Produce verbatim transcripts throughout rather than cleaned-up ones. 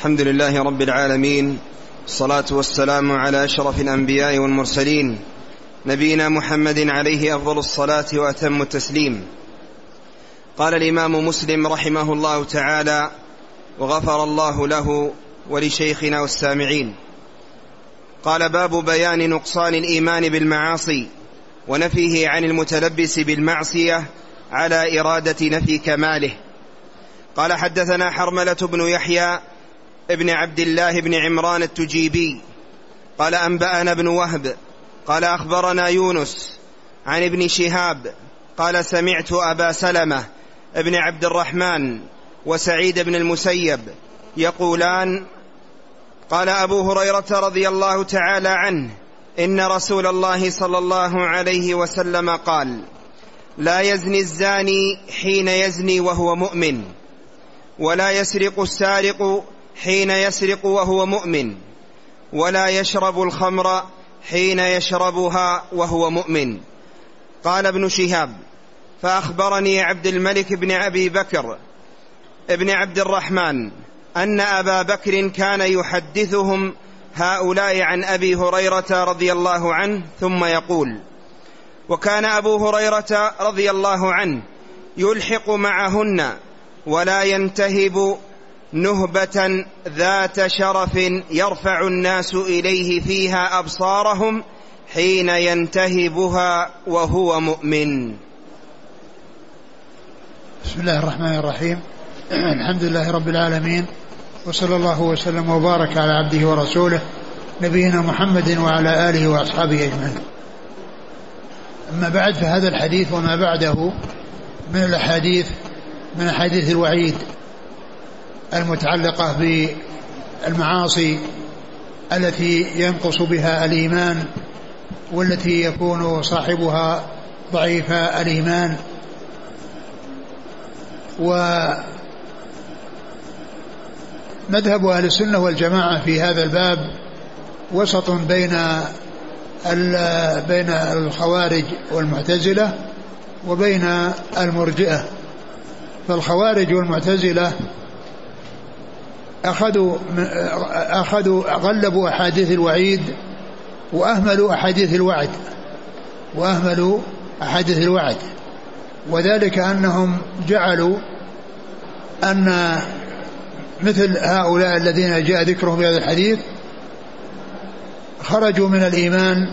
الحمد لله رب العالمين، الصلاة والسلام على أشرف الأنبياء والمرسلين، نبينا محمد عليه أفضل الصلاة وأتم التسليم. قال الإمام مسلم رحمه الله تعالى وغفر الله له ولشيخنا والسامعين، قال: باب بيان نقصان الإيمان بالمعاصي ونفيه عن المتلبس بالمعصية على إرادة نفي كماله. قال: حدثنا حرملة بن يحيى ابن عبد الله بن عمران التجيبي قال: أنبأنا بن وهب قال: أخبرنا يونس عن ابن شهاب قال: سمعت أبا سلمة ابن عبد الرحمن وسعيد بن المسيب يقولان: قال أبو هريرة رضي الله تعالى عنه: إن رسول الله صلى الله عليه وسلم قال: لا يزني الزاني حين يزني وهو مؤمن، ولا يسرق السارق حين يسرق وهو مؤمن، ولا يشرب الخمر حين يشربها وهو مؤمن. قال ابن شهاب: فأخبرني عبد الملك بن أبي بكر ابن عبد الرحمن أن أبا بكر كان يحدثهم هؤلاء عن أبي هريرة رضي الله عنه ثم يقول: وكان أبو هريرة رضي الله عنه يلحق معهن ولا ينتهب نهبة ذات شرف يرفع الناس إليه فيها أبصارهم حين ينتهبها وهو مؤمن. بسم الله الرحمن الرحيم. الحمد لله رب العالمين، وصلى الله وسلم وبارك على عبده ورسوله نبينا محمد وعلى آله وأصحابه أجمعين. أما بعد، فهذا الحديث وما بعده من الأحاديث من أحاديث الوعيد المتعلقة بالمعاصي التي ينقص بها الإيمان، والتي يكون صاحبها ضعيف الإيمان. ومذهب أهل السنة والجماعة في هذا الباب وسط بين بين الخوارج والمعتزلة وبين المرجئة. فالخوارج والمعتزلة أخذوا أخذوا غلبوا أحاديث الوعيد وأهملوا أحاديث الوعد وأهملوا أحاديث الوعد وذلك أنهم جعلوا أن مثل هؤلاء الذين جاء ذكرهم في هذا الحديث خرجوا من الإيمان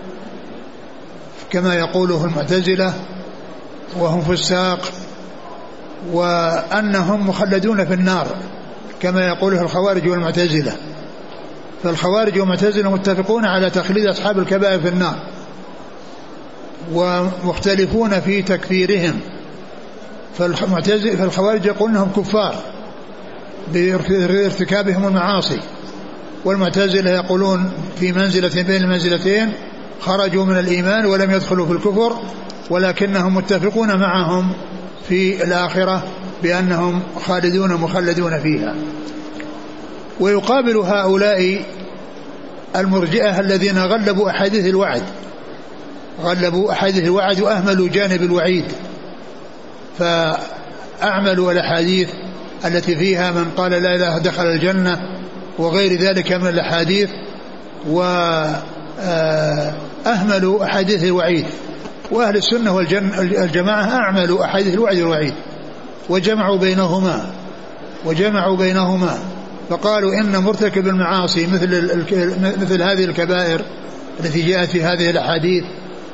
كما يقوله المعتزلة وهم فساق، وأنهم مخلدون في النار كما يقوله الخوارج والمعتزلة. فالخوارج والمعتزلة متفقون على تخليد أصحاب الكبائر في النار، ومختلفون في تكفيرهم. فالخوارج يقولون انهم كفار بارتكابهم المعاصي، والمعتزلة يقولون في منزلة بين المنزلتين، خرجوا من الإيمان ولم يدخلوا في الكفر، ولكنهم متفقون معهم في الآخرة بأنهم خالدون مخلدون فيها. ويقابل هؤلاء المرجئة الذين غلبوا أحاديث الوعد غلبوا أحاديث الوعد وأهملوا جانب الوعيد، فأعملوا الأحاديث التي فيها من قال لا إله دخل الجنة وغير ذلك من الأحاديث، وأهملوا أحاديث الوعيد. وأهل السنة والجماعة أعملوا أحاديث الوعد والوعيد وجمعوا بينهما وجمعوا بينهما فقالوا إن مرتكب المعاصي مثل مثل هذه الكبائر التي جاءت في هذه الأحاديث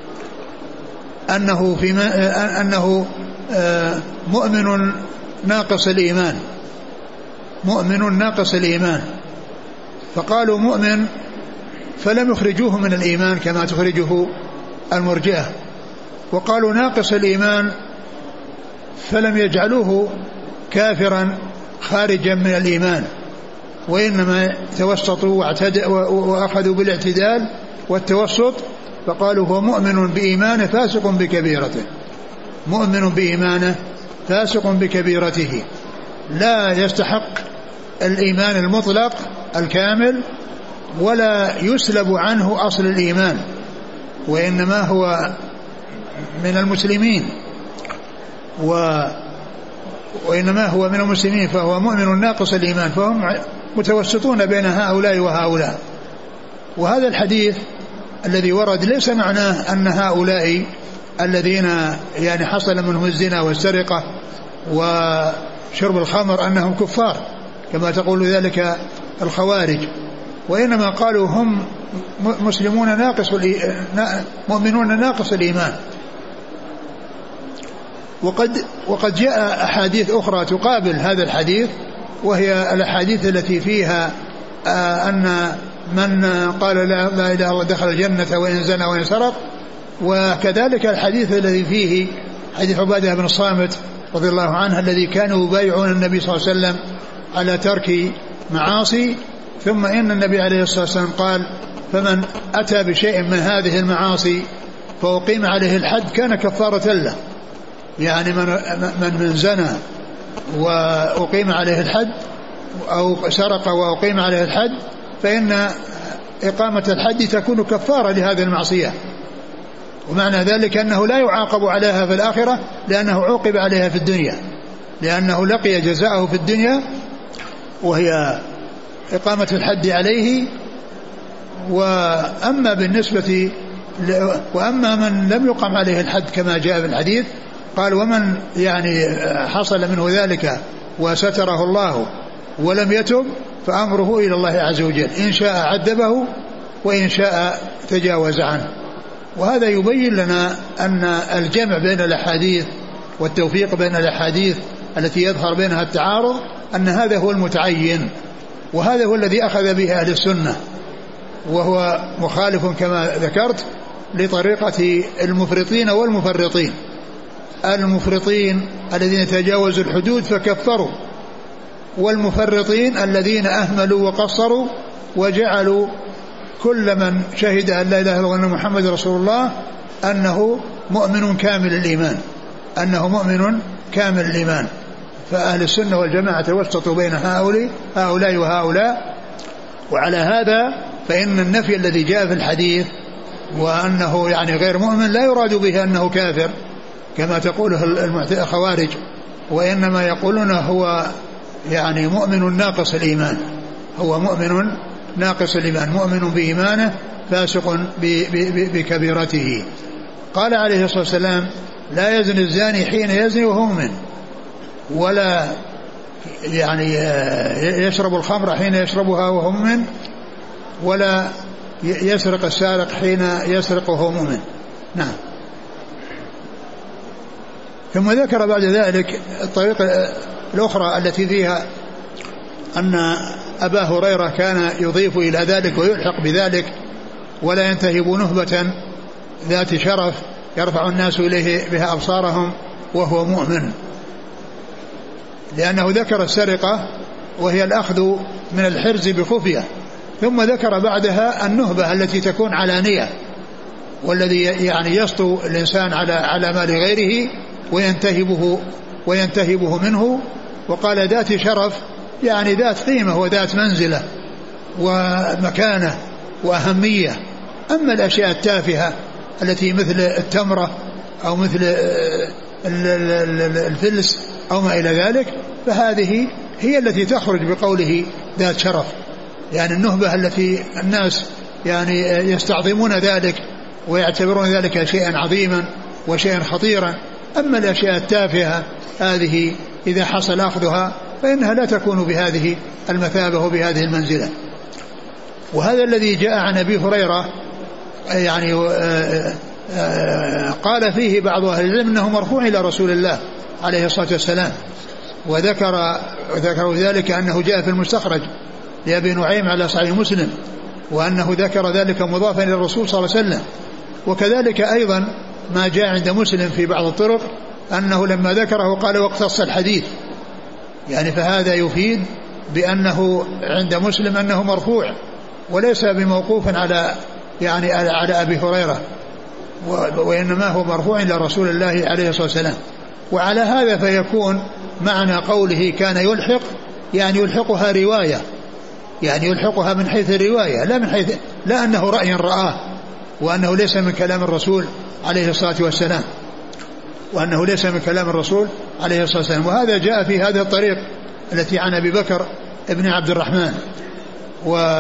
أنه في أنه مؤمن ناقص الإيمان مؤمن ناقص الإيمان فقالوا مؤمن، فلم يخرجوه من الإيمان كما تخرجه المرجئة، وقالوا ناقص الإيمان فلم يجعلوه كافرا خارجا من الإيمان، وإنما توسطوا وأخذوا بالاعتدال والتوسط، فقالوا هو مؤمن بإيمانه فاسق بكبيرته مؤمن بإيمانه فاسق بكبيرته، لا يستحق الإيمان المطلق الكامل ولا يسلب عنه أصل الإيمان، وإنما هو من المسلمين. و وإنما هو من المسلمين فهو مؤمن ناقص الإيمان، فهم متوسطون بين هؤلاء وهؤلاء. وهذا الحديث الذي ورد ليس معناه أن هؤلاء الذين يعني حصل منهم الزنا والسرقة وشرب الخمر أنهم كفار كما تقول ذلك الخوارج، وإنما قالوا هم مسلمون ناقص مؤمنون ناقص الإيمان. وقد وقد جاء أحاديث أخرى تقابل هذا الحديث، وهي الأحاديث التي فيها أن من قال لا إله إلا الله دخل الجنة وإن زنى وإن سرق. وكذلك الحديث الذي فيه حديث عبادة بن الصامت رضي الله عنه الذي كانوا يبايعون النبي صلى الله عليه وسلم على ترك معاصي، ثم إن النبي عليه الصلاة والسلام قال فمن أتى بشيء من هذه المعاصي فأقيم عليه الحد كان كفارة له، يعني من من, من زنى وأقيم عليه الحد أو سرق وأقيم عليه الحد فإن إقامة الحد تكون كفارة لهذه المعصية، ومعنى ذلك أنه لا يعاقب عليها في الآخرة لأنه عوقب عليها في الدنيا، لأنه لقي جزاءه في الدنيا وهي إقامة الحد عليه. وأما بالنسبة وأما من لم يقم عليه الحد كما جاء في الحديث قال ومن يعني حصل منه ذلك وستره الله ولم يتب فأمره إلى الله عز وجل، إن شاء عذبه وإن شاء تجاوز عنه. وهذا يبين لنا أن الجمع بين الأحاديث والتوفيق بين الأحاديث التي يظهر بينها التعارض أن هذا هو المتعين، وهذا هو الذي أخذ به أهل السنة، وهو مخالف كما ذكرت لطريقة المفرطين والمفرطين. المفرطين الذين تجاوزوا الحدود فكفروا، والمفرطين الذين أهملوا وقصروا وجعلوا كل من شهد أن لا إله إلا الله وأن محمد رسول الله أنه مؤمن كامل الإيمان، أنه مؤمن كامل الإيمان. فأهل السنة والجماعة توسطوا بين هؤلاء هؤلاء وهؤلاء. وعلى هذا فإن النفي الذي جاء في الحديث وأنه يعني غير مؤمن لا يراد به أنه كافر كما تقوله الخوارج، وإنما يقولون هو يعني مؤمن ناقص الإيمان، هو مؤمن ناقص الإيمان، مؤمن بإيمانه فاسق بكبيرته. قال عليه الصلاة والسلام لا يزني الزاني حين يزني وهو مؤمن، ولا يعني يشرب الخمر حين يشربها وهو مؤمن، ولا يسرق السارق حين يسرق وهو مؤمن. نعم. ثم ذكر بعد ذلك الطريقة الأخرى التي فيها أن أبا هريرة كان يضيف إلى ذلك ويلحق بذلك ولا ينتهب نهبة ذات شرف يرفع الناس إليه بها أبصارهم وهو مؤمن، لأنه ذكر السرقة وهي الأخذ من الحرز بخفية، ثم ذكر بعدها النهبة التي تكون علانية، والذي يعني يسطو الإنسان على على مال غيره وينتهبه وينتهبه منه. وقال ذات شرف يعني ذات قيمة وذات منزلة ومكانة وأهمية. أما الأشياء التافهة التي مثل التمرة أو مثل الفلس أو ما إلى ذلك فهذه هي التي تخرج بقوله ذات شرف، يعني النهبة التي الناس يعني يستعظمون ذلك ويعتبرون ذلك شيئا عظيما وشيئا خطيرا. أما الأشياء التافهة هذه إذا حصل أخذها فإنها لا تكون بهذه المثابة وبهذه المنزلة. وهذا الذي جاء عن أبي هريرة يعني قال فيه بعض أهل العلم أنه مرفوع إلى رسول الله عليه الصلاة والسلام، وذكر ذكروا ذلك أنه جاء في المستخرج لأبي نعيم على صحيح مسلم، وأنه ذكر ذلك مضافا إلى الرسول صلى الله عليه وسلم. وكذلك أيضا ما جاء عند مسلم في بعض الطرق أنه لما ذكره قال واقتص الحديث، يعني فهذا يفيد بأنه عند مسلم أنه مرفوع وليس بموقوف على يعني على أبي هريرة، وإنما هو مرفوع إلى رسول الله عليه الصلاة والسلام. وعلى هذا فيكون معنى قوله كان يلحق يعني يلحقها رواية، يعني يلحقها من حيث الرواية لا من حيث لا أنه رأي رآه، وأنه ليس من كلام الرسول عليه الصلاة والسلام، وأنه ليس من كلام الرسول عليه الصلاة والسلام. وهذا جاء في هذا الطريق التي عن أبي بكر ابن عبد الرحمن. و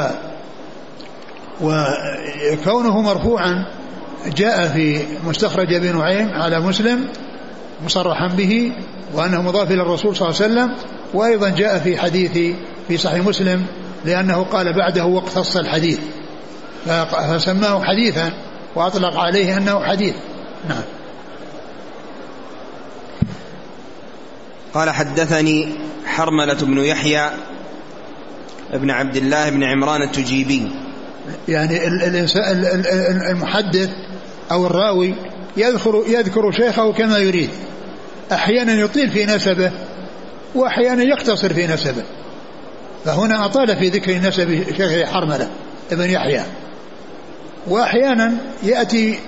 وكونه مرفوعا جاء في مستخرج ابن نعيم على مسلم مصرحا به وأنه مضاف إلى الرسول صلى الله عليه وسلم. وأيضا جاء في حديث في صحيح مسلم لأنه قال بعده واقتص الحديث فسماه حديثا وأطلق عليه أنه حديث. نعم. قال حدثني حرملة بن يحيى ابن عبد الله بن عمران التجيبي. يعني المحدث أو الراوي يذكر, يذكر شيخه كما يريد، أحيانا يطيل في نسبه وأحيانا يقتصر في نسبه، فهنا أطال في ذكر نسب شيخه حرملة ابن يحيى. وأحيانا يأتي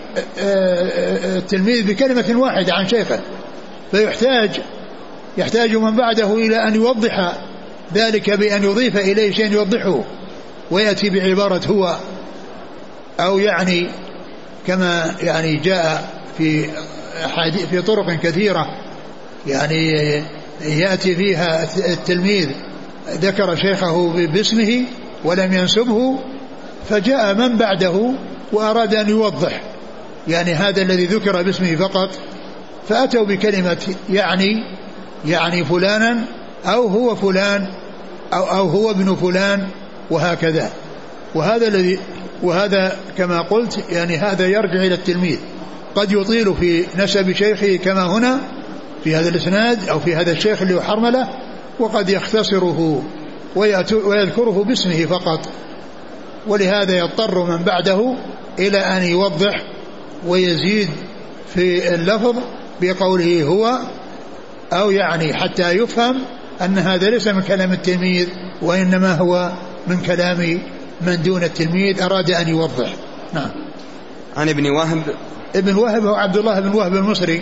التلميذ بكلمة واحدة عن شيخه فيحتاج يحتاج من بعده إلى أن يوضح ذلك بأن يضيف إليه شيء يوضحه، ويأتي بعبارة هو، أو يعني كما يعني جاء في في طرق كثيرة يعني يأتي فيها التلميذ ذكر شيخه باسمه ولم ينسبه، فجاء من بعده وأراد أن يوضح يعني هذا الذي ذكر باسمه فقط، فأتوا بكلمة يعني يعني فلانا أو هو فلان أو, أو هو ابن فلان وهكذا. وهذا الذي وهذا كما قلت يعني هذا يرجع إلى التلميذ، قد يطيل في نسب شيخه كما هنا في هذا الإسناد أو في هذا الشيخ اللي هو حرملة، وقد يختصره ويذكره باسمه فقط، ولهذا يضطر من بعده إلى أن يوضح ويزيد في اللفظ بقوله هو، أو يعني حتى يفهم أن هذا ليس من كلام التلميذ وإنما هو من كلام من دون التلميذ أراد أن يوضح. نعم. عن ابن وهب. ابن وهب هو عبد الله بن وهب المصري.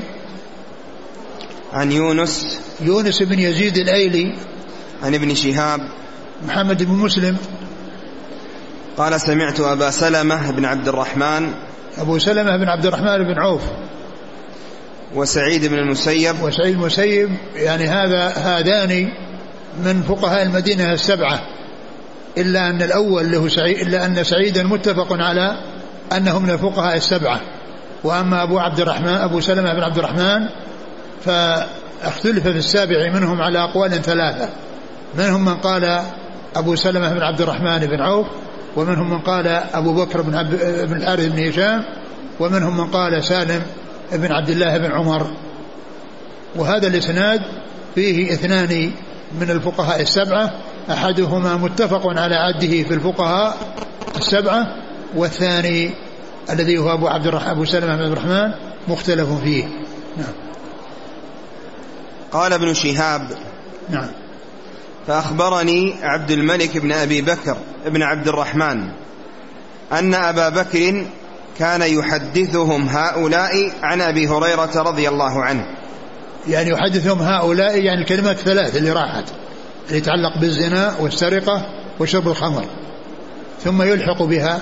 عن يونس. يونس بن يزيد الأيلي. عن ابن شهاب. محمد بن مسلم. قال سمعت أبا سلمة بن عبد الرحمن. أبو سلمة بن عبد الرحمن بن عوف. وسعيد بن المسيب. وسعيد المسيب يعني هذا هذان من فقهاء المدينة السبعة، إلا أن الأول له سعيد، إلا أن سعيدا متفق على أنه من الفقهاء السبعة. وأما أبو عبد الرحمن أبو سلمة بن عبد الرحمن فاختلف في السابع منهم على أقوال ثلاثة، منهم من قال أبو سلمة بن عبد الرحمن بن عوف، ومنهم من قال أبو بكر بن, عب... بن الحارث بن هشام، ومنهم من قال سالم بن عبد الله بن عمر. وهذا الإسناد فيه اثنان من الفقهاء السبعة، أحدهما متفق على عده في الفقهاء السبعة، والثاني الذي هو أبو عبد الرحمن أبو سلمة بن عبد الرحمن مختلف فيه. نعم. قال ابن شهاب. نعم. فأخبرني عبد الملك بن أبي بكر بن عبد الرحمن أن أبا بكر كان يحدثهم هؤلاء عن أبي هريرة رضي الله عنه. يعني يحدثهم هؤلاء يعني الكلمات الثلاث اللي راحت اللي يتعلق بالزنا والسرقة وشرب الخمر، ثم يلحق بها.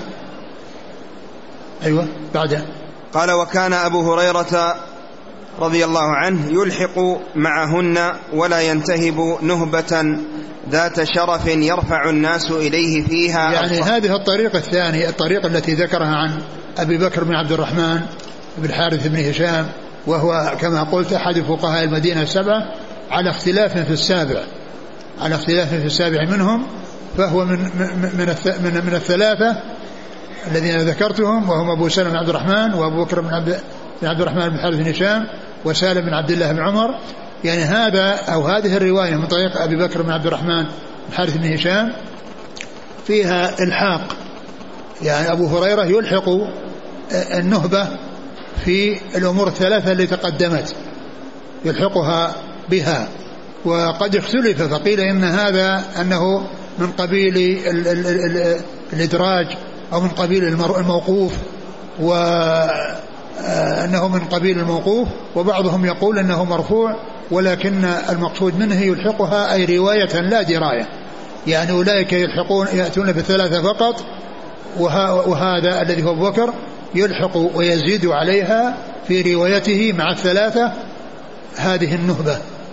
أيوة بعد. قال وكان أبو هريرة رضي الله عنه يلحق معهن ولا ينتهب نهبة ذات شرف يرفع الناس إليه فيها. يعني هذه الطريقة الثانية، الطريقة التي ذكرها عن أبي بكر بن عبد الرحمن بن الحارث بن هشام، وهو كما قلت أحد فقهاء المدينة السبعة، على اختلاف في السابع على اختلاف في السابع منهم، فهو من من من, من الثلاثة الذين ذكرتهم، وهم أبو سلمة بن عبد الرحمن وأبو بكر بن عبد بن عبد الرحمن بن الحارث بن هشام وسالم بن عبد الله بن عمر. يعني هذا أو هذه الرواية من طريق أبي بكر بن عبد الرحمن بن الحارث بن هشام فيها إلحاق، يعني أبو هريرة يلحق النهبة في الأمور الثلاثة اللي تقدمت يلحقها بها. وقد اختلف فقيل إن هذا أنه من قبيل ال ال ال الإدراج أو من قبيل الموقوف، وأنه من قبيل الموقوف، وبعضهم يقول أنه مرفوع، ولكن المقصود منه يلحقها أي رواية لا دراية، يعني أولئك يلحقون يأتون بالثلاثة فقط، وهذا الذي هو أبو بكر يلحق ويزيد عليها في روايته مع الثلاثة هذه النهبة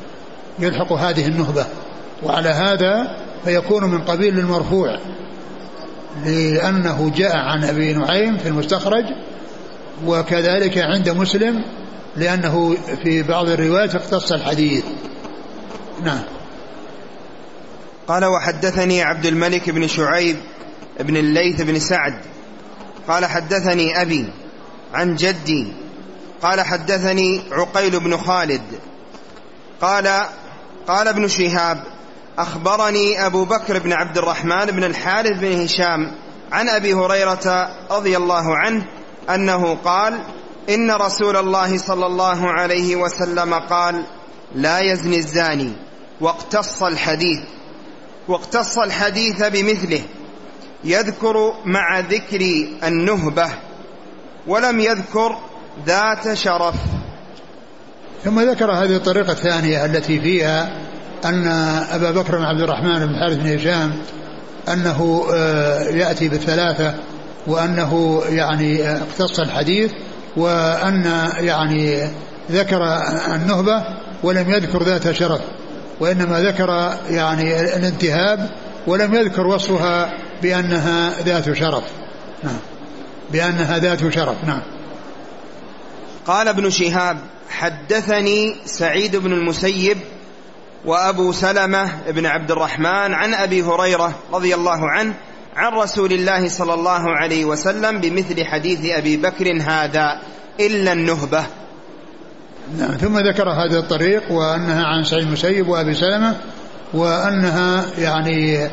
يلحق هذه النهبة. وعلى هذا فيكون من قبيل المرفوع، لأنه جاء عن أبي نعيم في المستخرج، وكذلك عند مسلم لأنه في بعض الروايات اختص الحديث. نعم. قال وحدثني عبد الملك بن شعيب بن الليث بن سعد قال حدثني أبي عن جدي قال حدثني عقيل بن خالد قال قال ابن شهاب أخبرني أبو بكر بن عبد الرحمن بن الحارث بن هشام عن أبي هريرة رضي الله عنه أنه قال إن رسول الله صلى الله عليه وسلم قال لا يزني الزاني، واقتص الحديث واقتص الحديث بمثله، يذكر مع ذكر النهبة ولم يذكر ذات شرف. ثم ذكر هذه الطريقة الثانية التي فيها أن أبا بكر بن عبد الرحمن بن الحارث بن هشام أنه يأتي بالثلاثة، وأنه يعني اقتص الحديث، وأن يعني ذكر النهبة ولم يذكر ذات شرف، وإنما ذكر يعني الانتهاب ولم يذكر وصفها بأنها ذات شرف. نعم، بأنها ذات شرف. نعم. قال ابن شهاب حدثني سعيد بن المسيب وأبو سلمة بن عبد الرحمن عن أبي هريرة رضي الله عنه عن رسول الله صلى الله عليه وسلم بمثل حديث أبي بكر هذا إلا النهبة. نعم. ثم ذكر هذا الطريق وأنها عن سعيد المسيب وأبي سلمة، وأنها يعني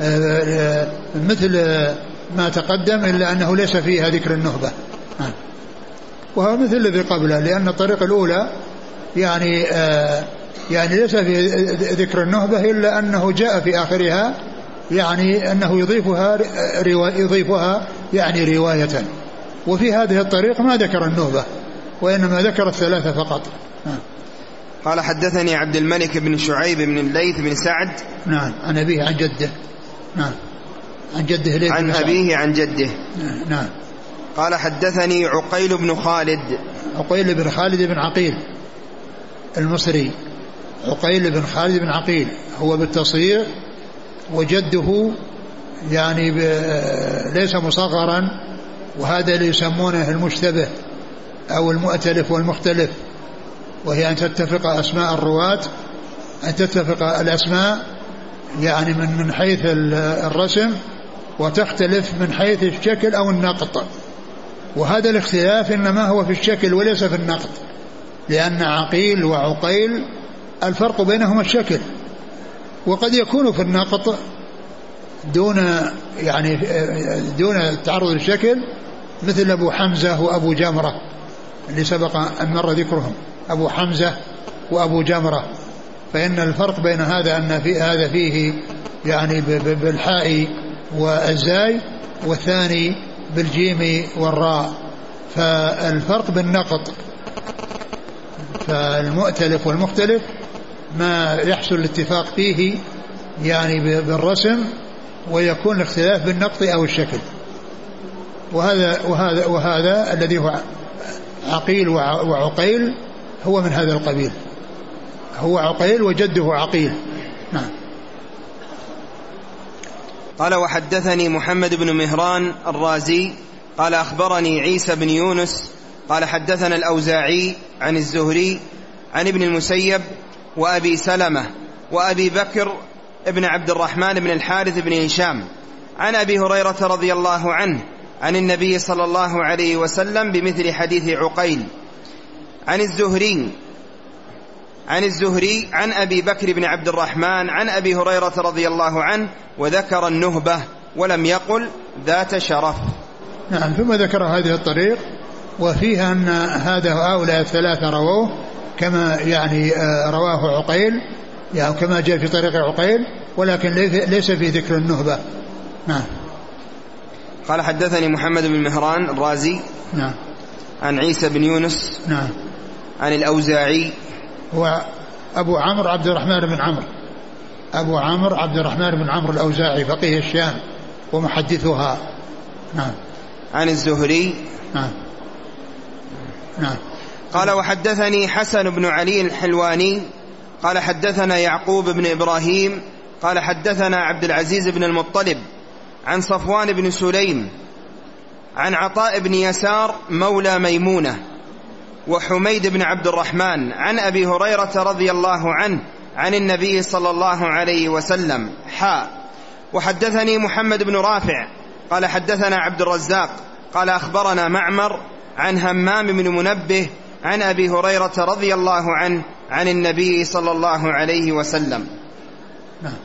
مثل ما تقدم إلا أنه ليس فيها ذكر النهبة. نعم. وهو مثل الذي قبله، لأن الطريقة الأولى يعني آه يعني ليس في ذكر النهبة إلا أنه جاء في آخرها يعني أنه يضيفها يضيفها يعني رواية، وفي هذه الطريقة ما ذكر النهبة وإنما ذكر الثلاثة فقط. نعم. قال حدثني عبد الملك بن شعيب بن الليث بن سعد نعم عن أبيه عن جده. نعم عن جده ليث عن أبيه عن جده. نعم. قال حدثني عقيل بن خالد عقيل بن خالد بن عقيل المصري، عقيل بن خالد بن عقيل هو بالتصغير، وجده يعني ليس مصغرا، وهذا اللي يسمونه المشتبه أو المؤتلف والمختلف، وهي أن تتفق أسماء الرواة، أن تتفق الأسماء يعني من من حيث الرسم، وتختلف من حيث الشكل أو النقط، وهذا الاختلاف إنما هو في الشكل وليس في النقط، لأن عقيل وعقيل الفرق بينهما الشكل، وقد يكون في النقط دون يعني دون تعرض الشكل، مثل أبو حمزة وأبو جمرة اللي سبق أن مر ذكرهم، أبو حمزة وأبو جمرة، فإن الفرق بين هذا أن في هذا فيه يعني بالحاء والزاي، والثاني بالجيم والراء، فالفرق بالنقط. فالمؤتلف والمختلف ما يحصل الاتفاق فيه يعني بالرسم، ويكون الاختلاف بالنقط أو الشكل. وهذا وهذا وهذا الذي هو عقيل وعقيل هو من هذا القبيل، هو عقيل وجده عقيل. نعم. قال وحدثني محمد بن مهران الرازي قال أخبرني عيسى بن يونس قال حدثنا الأوزاعي عن الزهري عن ابن المسيب وأبي سلمة وأبي بكر ابن عبد الرحمن بن الحارث بن هشام عن أبي هريرة رضي الله عنه عن النبي صلى الله عليه وسلم بمثل حديث عقيل عن الزهري عن الزهري عن أبي بكر بن عبد الرحمن عن أبي هريرة رضي الله عنه، وذكر النهبة ولم يقل ذات شرف. نعم. ثم ذكر هذه الطريق وفيها أن هذا هؤلاء الثلاثة رووه كما يعني رواه عقيل، يعني كما جاء في طريق عقيل، ولكن ليس في ذكر النهبة. نعم. قال حدثني محمد بن مهران الرازي نعم عن عيسى بن يونس نعم عن الأوزاعي هو أبو عمرو عبد الرحمن بن عمرو أبو عمرو عبد الرحمن بن عمرو الأوزاعي فقيه الشام ومحدثها. نعم. عن الزهري. نعم. نعم. قال وحدثني حسن بن علي الحلواني قال حدثنا يعقوب بن إبراهيم قال حدثنا عبد العزيز بن المطلب عن صفوان بن سليم عن عطاء بن يسار مولى ميمونة وحميد بن عبد الرحمن عن أبي هريرة رضي الله عنه عن النبي صلى الله عليه وسلم حاء. وحدثني محمد بن رافع قال حدثنا عبد الرزاق قال أخبرنا معمر عن همام بن منبه عن أبي هريرة رضي الله عنه عن النبي صلى الله عليه وسلم. نعم.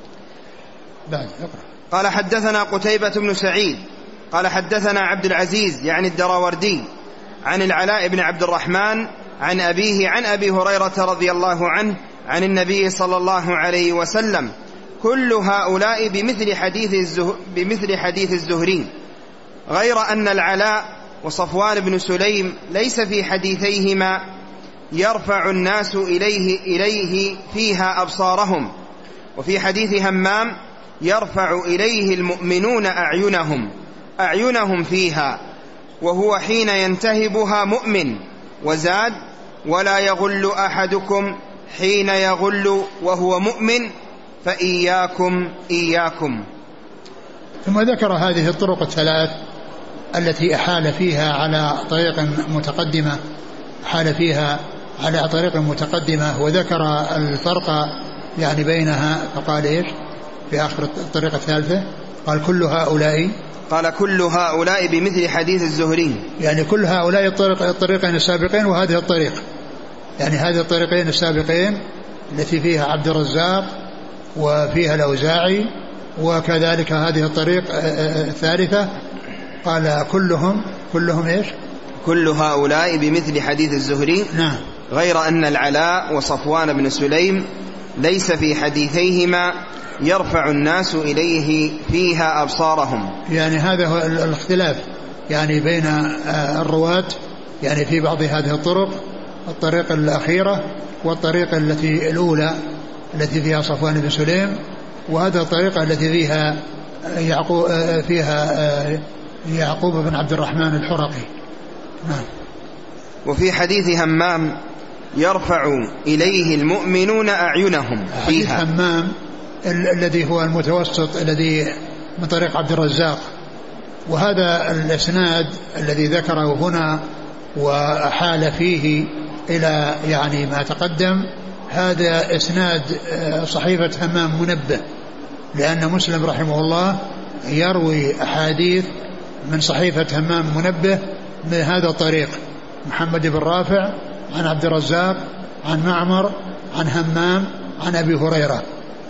بعد قال حدثنا قتيبة بن سعيد قال حدثنا عبد العزيز يعني الدراوردي عن العلاء بن عبد الرحمن عن أبيه عن أبي هريرة رضي الله عنه عن النبي صلى الله عليه وسلم كل هؤلاء بمثل حديث, الزه... بمثل حديث الزهري غير أن العلاء وصفوان بن سليم ليس في حديثيهما يرفع الناس إليه, إليه فيها أبصارهم، وفي حديث همام يرفع إليه المؤمنون أعينهم أعينهم فيها، وهو حين ينتهبها مؤمن. وزاد ولا يغل أحدكم حين يغل وهو مؤمن فإياكم إياكم. ثم ذكر هذه الطرق الثلاث التي أحال فيها على طريق متقدمة أحال فيها على طريق متقدمة وذكر الفرق يعني بينها، فقال إيش في آخر الطريقة الثالثة؟ قال كل هؤلاء قال كل هؤلاء بمثل حديث الزهري، يعني كل هؤلاء الطريق الطريقين السابقين وهذه الطريق، يعني هذه الطريقين السابقين التي فيها عبد الرزاق وفيها الأوزاعي، وكذلك هذه الطريق الثالثة قال كلهم كلهم إيش؟ كل هؤلاء بمثل حديث الزهري. نعم. غير أن العلاء وصفوان بن سليم ليس في حديثيهما يرفع الناس إليه فيها أبصارهم، يعني هذا هو الاختلاف يعني بين الرواة يعني في بعض هذه الطرق، الطريق الأخيرة والطريقة التي الأولى التي فيها صفوان بن سليم، وهذا الطريقة التي فيها يعقوب فيها يعقوب بن عبد الرحمن الحرقي. نعم. وفي حديث همام يرفع إليه المؤمنون أعينهم فيها. حديث همام الذي هو المتوسط الذي من طريق عبد الرزاق، وهذا الإسناد الذي ذكره هنا وأحال فيه إلى يعني ما تقدم، هذا إسناد صحيفة همام منبه، لأن مسلم رحمه الله يروي أحاديث من صحيفة همام منبه من هذا الطريق، محمد بن رافع عن عبد الرزاق عن معمر عن همام عن أبي هريرة.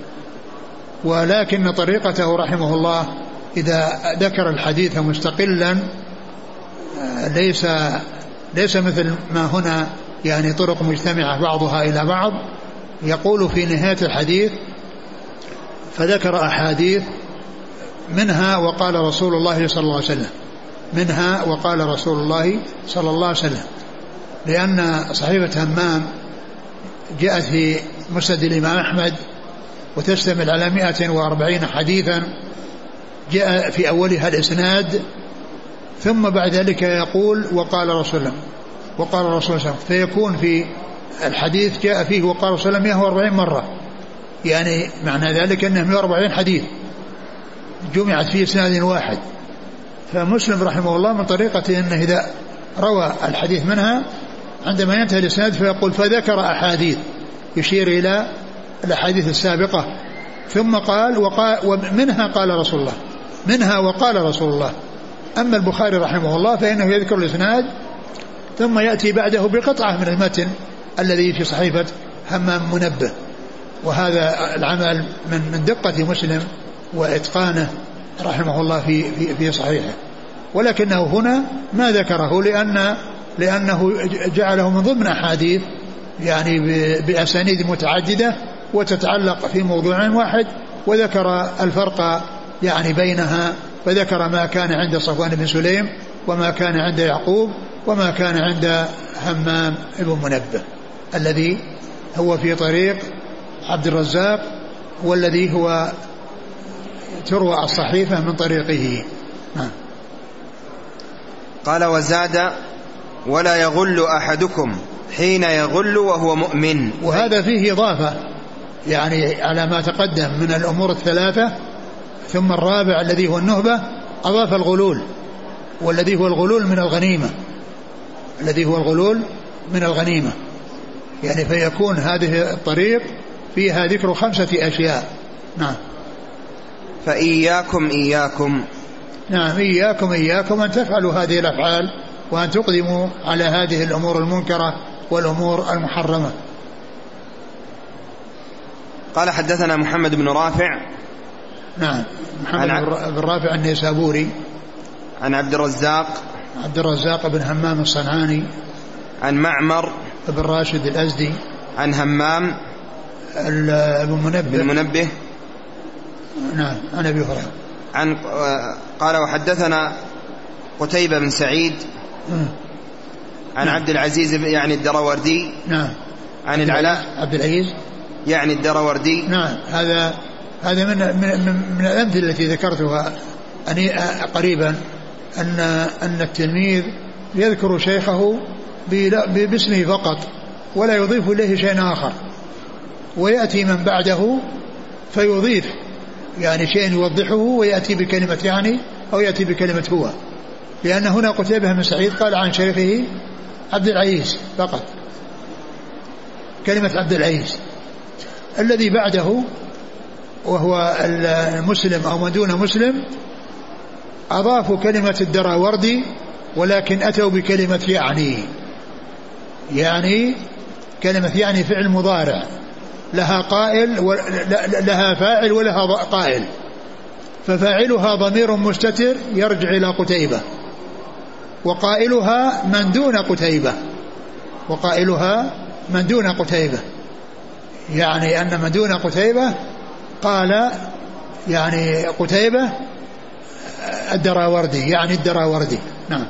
ولكن طريقته رحمه الله إذا ذكر الحديث مستقلا ليس ليس مثل ما هنا يعني طرق مجتمعة بعضها إلى بعض، يقول في نهاية الحديث فذكر أحاديث منها وقال رسول الله صلى الله عليه وسلم، منها وقال رسول الله صلى الله عليه وسلم، لأن صحيفة همام جاءت في مسند الإمام أحمد وتشتمل على مئة وأربعين حديثا، جاء في أولها الإسناد ثم بعد ذلك يقول وقال رسول الله وقال رسول الله، فيكون في الحديث جاء فيه وقال رسول الله مئة وأربعين مرة، يعني معنى ذلك أنه مئة وأربعين حديث جمعت في إسناد واحد. فمسلم رحمه الله من طريقته أنه إذا روى الحديث منها عندما ينتهي الإسناد فيقول فذكر أحاديث يشير إلى الأحاديث السابقة ثم قال وقال ومنها قال رسول الله، منها وقال رسول الله. أما البخاري رحمه الله فإنه يذكر الإسناد ثم يأتي بعده بقطعة من المتن الذي في صحيفة همام منبه، وهذا العمل من من دقة مسلم وإتقانه رحمه الله في في في صحيحه. ولكنه هنا ما ذكره لأن لأنه جعله من ضمن أحاديث يعني بأسانيد متعددة وتتعلق في موضوع واحد، وذكر الفرق يعني بينها، فذكر ما كان عند صفوان بن سليم وما كان عند يعقوب وما كان عند همام بن منبه الذي هو في طريق عبد الرزاق والذي هو تروى الصحيفة من طريقه. قال وزاد ولا يغل أحدكم حين يغل وهو مؤمن. وهذا فيه إضافة يعني على ما تقدم من الأمور الثلاثة. ثم الرابع الذي هو النهبة أضاف الغلول، والذي هو الغلول من الغنيمة، الذي هو الغلول من الغنيمة. يعني فيكون هذه الطريق فيها ذكر خمسة أشياء. نعم. فإياكم إياكم نعم إياكم إياكم أن تفعلوا هذه الأفعال وأن تقدموا على هذه الأمور المنكرة والأمور المحرمة. قال حدثنا محمد بن رافع. نعم محمد بن رافع النيسابوري. عن عبد الرزاق عبد الرزاق بن همام الصنعاني. عن معمر بن راشد الأزدي. عن همام بن منبه, منبه. نعم عن أبي هريرة. عن قال وحدثنا قتيبة بن سعيد عن نعم. عبد العزيز يعني الدراوردي. نعم. عن العلاء عبد العزيز يعني الدراوردي. نعم. هذا هذا من من, من الأمثلة التي ذكرتها أني قريبا أن أن التلميذ يذكر شيخه باسمه فقط ولا يضيف إليه شيء آخر، ويأتي من بعده فيضيف يعني شيء يوضحه ويأتي بكلمة يعني أو يأتي بكلمة هو، لأن هنا قتيبة بن سعيد قال عن شيخه عبد العزيز فقط كلمة عبد العزيز. الذي بعده وهو المسلم أو من دون مسلم أضافوا كلمة الدراوردي ولكن أتوا بكلمة يعني يعني كلمة يعني فعل مضارع لها قائل لها فاعل ولها قائل، ففاعلها ضمير مستتر يرجع إلى قتيبة، وقائلها من دون قتيبة وقائلها من دون قتيبة يعني أن من دون قتيبة قال يعني قتيبة الدراوردي يعني الدراوردي. نعم.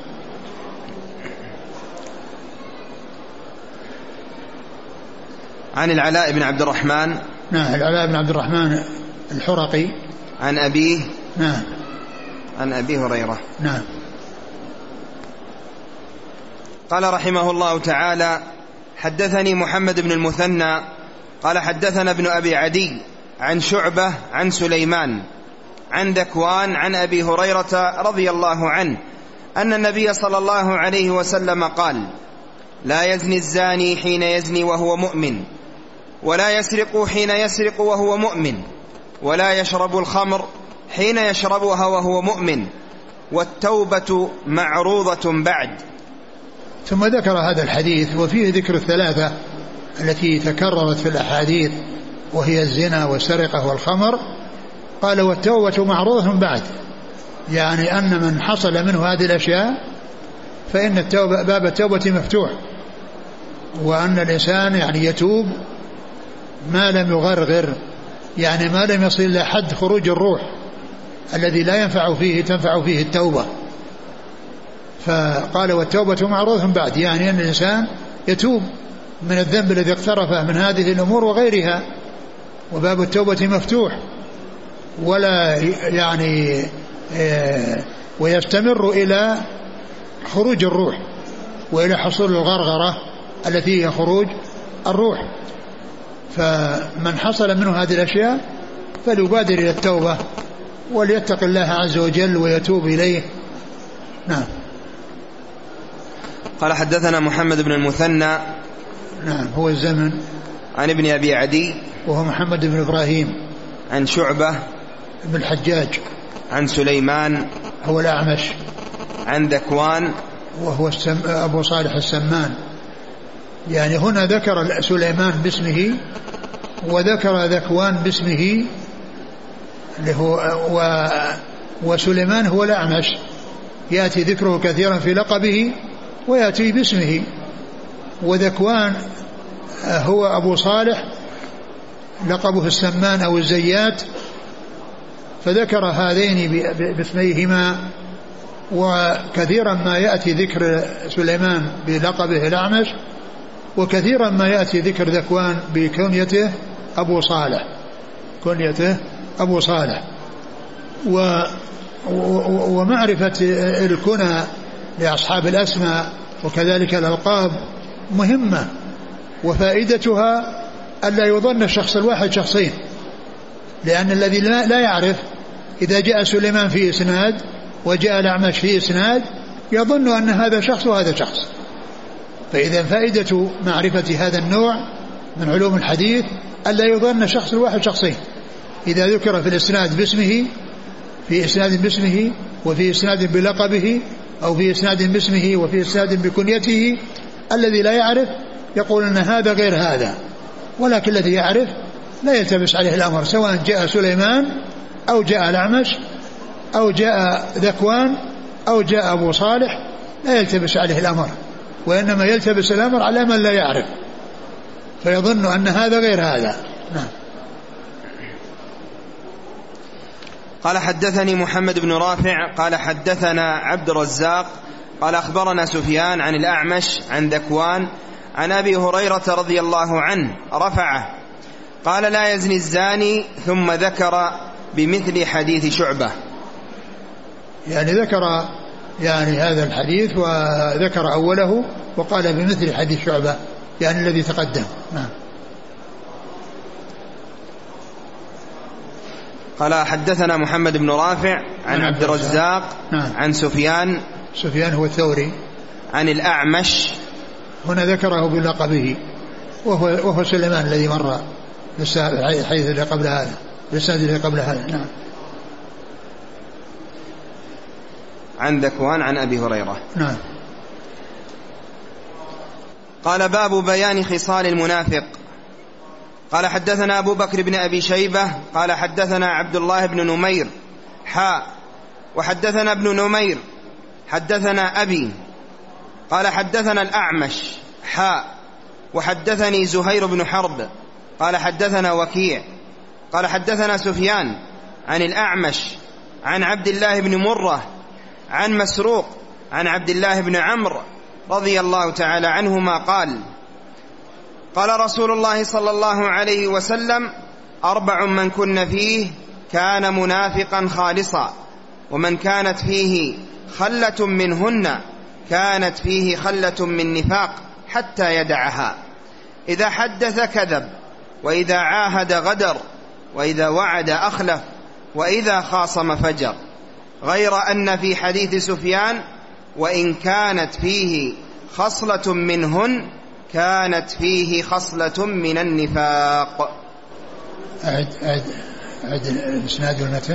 عن العلاء بن عبد الرحمن. نعم العلاء بن عبد الرحمن الحرقي. عن أبيه. نعم. عن أبي هريرة. نعم. قال رحمه الله تعالى حدثني محمد بن المثنى قال حدثنا ابن أبي عدي عن شعبة عن سليمان عن ذكوان عن أبي هريرة رضي الله عنه أن النبي صلى الله عليه وسلم قال لا يزني الزاني حين يزني وهو مؤمن، ولا يسرق حين يسرق وهو مؤمن، ولا يشرب الخمر حين يشربها وهو مؤمن، والتوبة معروضة بعد. ثم ذكر هذا الحديث وفيه ذكر الثلاثة التي تكررت في الأحاديث وهي الزنا والسرقة والخمر. قال والتوبة معروضة بعد، يعني أن من حصل منه هذه الأشياء فإن التوبة باب التوبة مفتوح، وأن الإنسان يعني يتوب ما لم يغرغر، يعني ما لم يصل إلى حد خروج الروح الذي لا ينفع فيه تنفع فيه التوبة. فقال والتوبة معروضة بعد، يعني أن الإنسان يتوب من الذنب الذي اقترفه من هذه الأمور وغيرها، وباب التوبة مفتوح ولا يعني ويستمر إلى خروج الروح وإلى حصول الغرغرة التي هي خروج الروح. فمن حصل منه هذه الأشياء فليبادر إلى التوبة وليتق الله عز وجل ويتوب إليه. نعم. قال حدثنا محمد بن المثنى. نعم هو الزمن. عن ابن أبي عدي وهو محمد بن إبراهيم. عن شعبة بن الحجاج. عن سليمان هو الأعمش. عن ذكوان وهو السم... أبو صالح السمان. يعني هنا ذكر سليمان باسمه وذكر ذكوان باسمه اللي هو و... وسليمان هو الأعمش يأتي ذكره كثيرا في لقبه ويأتي باسمه، وذكوان هو أبو صالح لقبه السمان أو الزيات، فذكر هذين باسميهما. وكثيرا ما يأتي ذكر سليمان بلقبه الأعمش، وكثيرا ما يأتي ذكر ذكوان بكنيته أبو صالح كنيته أبو صالح. و ومعرفة الكنى لأصحاب الأسماء وكذلك الألقاب مهمة وفائدتها ألا يظن الشخص الواحد شخصين، لأن الذي لا يعرف إذا جاء سليمان في إسناد وجاء الأعمش في إسناد يظن أن هذا شخص وهذا شخص. فإذا فائدة معرفة هذا النوع من علوم الحديث ألا يظن الشخص الواحد شخصين. إذا ذكر في الإسناد باسمه في إسناد باسمه وفي إسناد بلقبه أو في إسناد باسمه وفي إسناد بكنيته، الذي لا يعرف يقول أن هذا غير هذا، ولكن الذي يعرف لا يلتبس عليه الأمر، سواء جاء سليمان أو جاء الأعمش أو جاء ذكوان أو جاء أبو صالح، لا يلتبس عليه الأمر، وإنما يلتبس الأمر على من لا يعرف فيظن أن هذا غير هذا. نعم. قال حدثني محمد بن رافع قال حدثنا عبد الرزاق قال أخبرنا سفيان عن الأعمش عن ذكوان عن أبي هريرة رضي الله عنه رفعه قال لا يزني الزاني، ثم ذكر بمثل حديث شعبة. يعني ذكر يعني هذا الحديث وذكر أوله وقال بمثل حديث شعبة يعني الذي تقدم. نعم. قال حدثنا محمد بن رافع عن عبد الرزاق نعم. عن سفيان سفيان هو الثوري عن الأعمش، هنا ذكره بلقبه وهو, وهو سليمان الذي مر حيث اللي قبل هذا الإسناد اللي قبل هذا. نعم. عن ذكوان عن أبي هريرة. نعم. قال باب بيان خصال المنافق. قال حدثنا أبو بكر بن أبي شيبة قال حدثنا عبد الله بن نمير حاء وحدثنا ابن نمير حدثنا أبي قال حدثنا الأعمش حاء وحدثني زهير بن حرب قال حدثنا وكيع قال حدثنا سفيان عن الأعمش عن عبد الله بن مرة عن مسروق عن عبد الله بن عمرو رضي الله تعالى عنهما قال قال رسول الله صلى الله عليه وسلم أربع من كن فيه كان منافقا خالصا، ومن كانت فيه خلة منهن كانت فيه خلة من نفاق حتى يدعها، إذا حدث كذب، وإذا عاهد غدر، وإذا وعد أخلف، وإذا خاصم فجر، غير أن في حديث سفيان وإن كانت فيه خصلة منهن كانت فيه خصلة من النفاق. أعد أعد أعد الإسناد والمتن.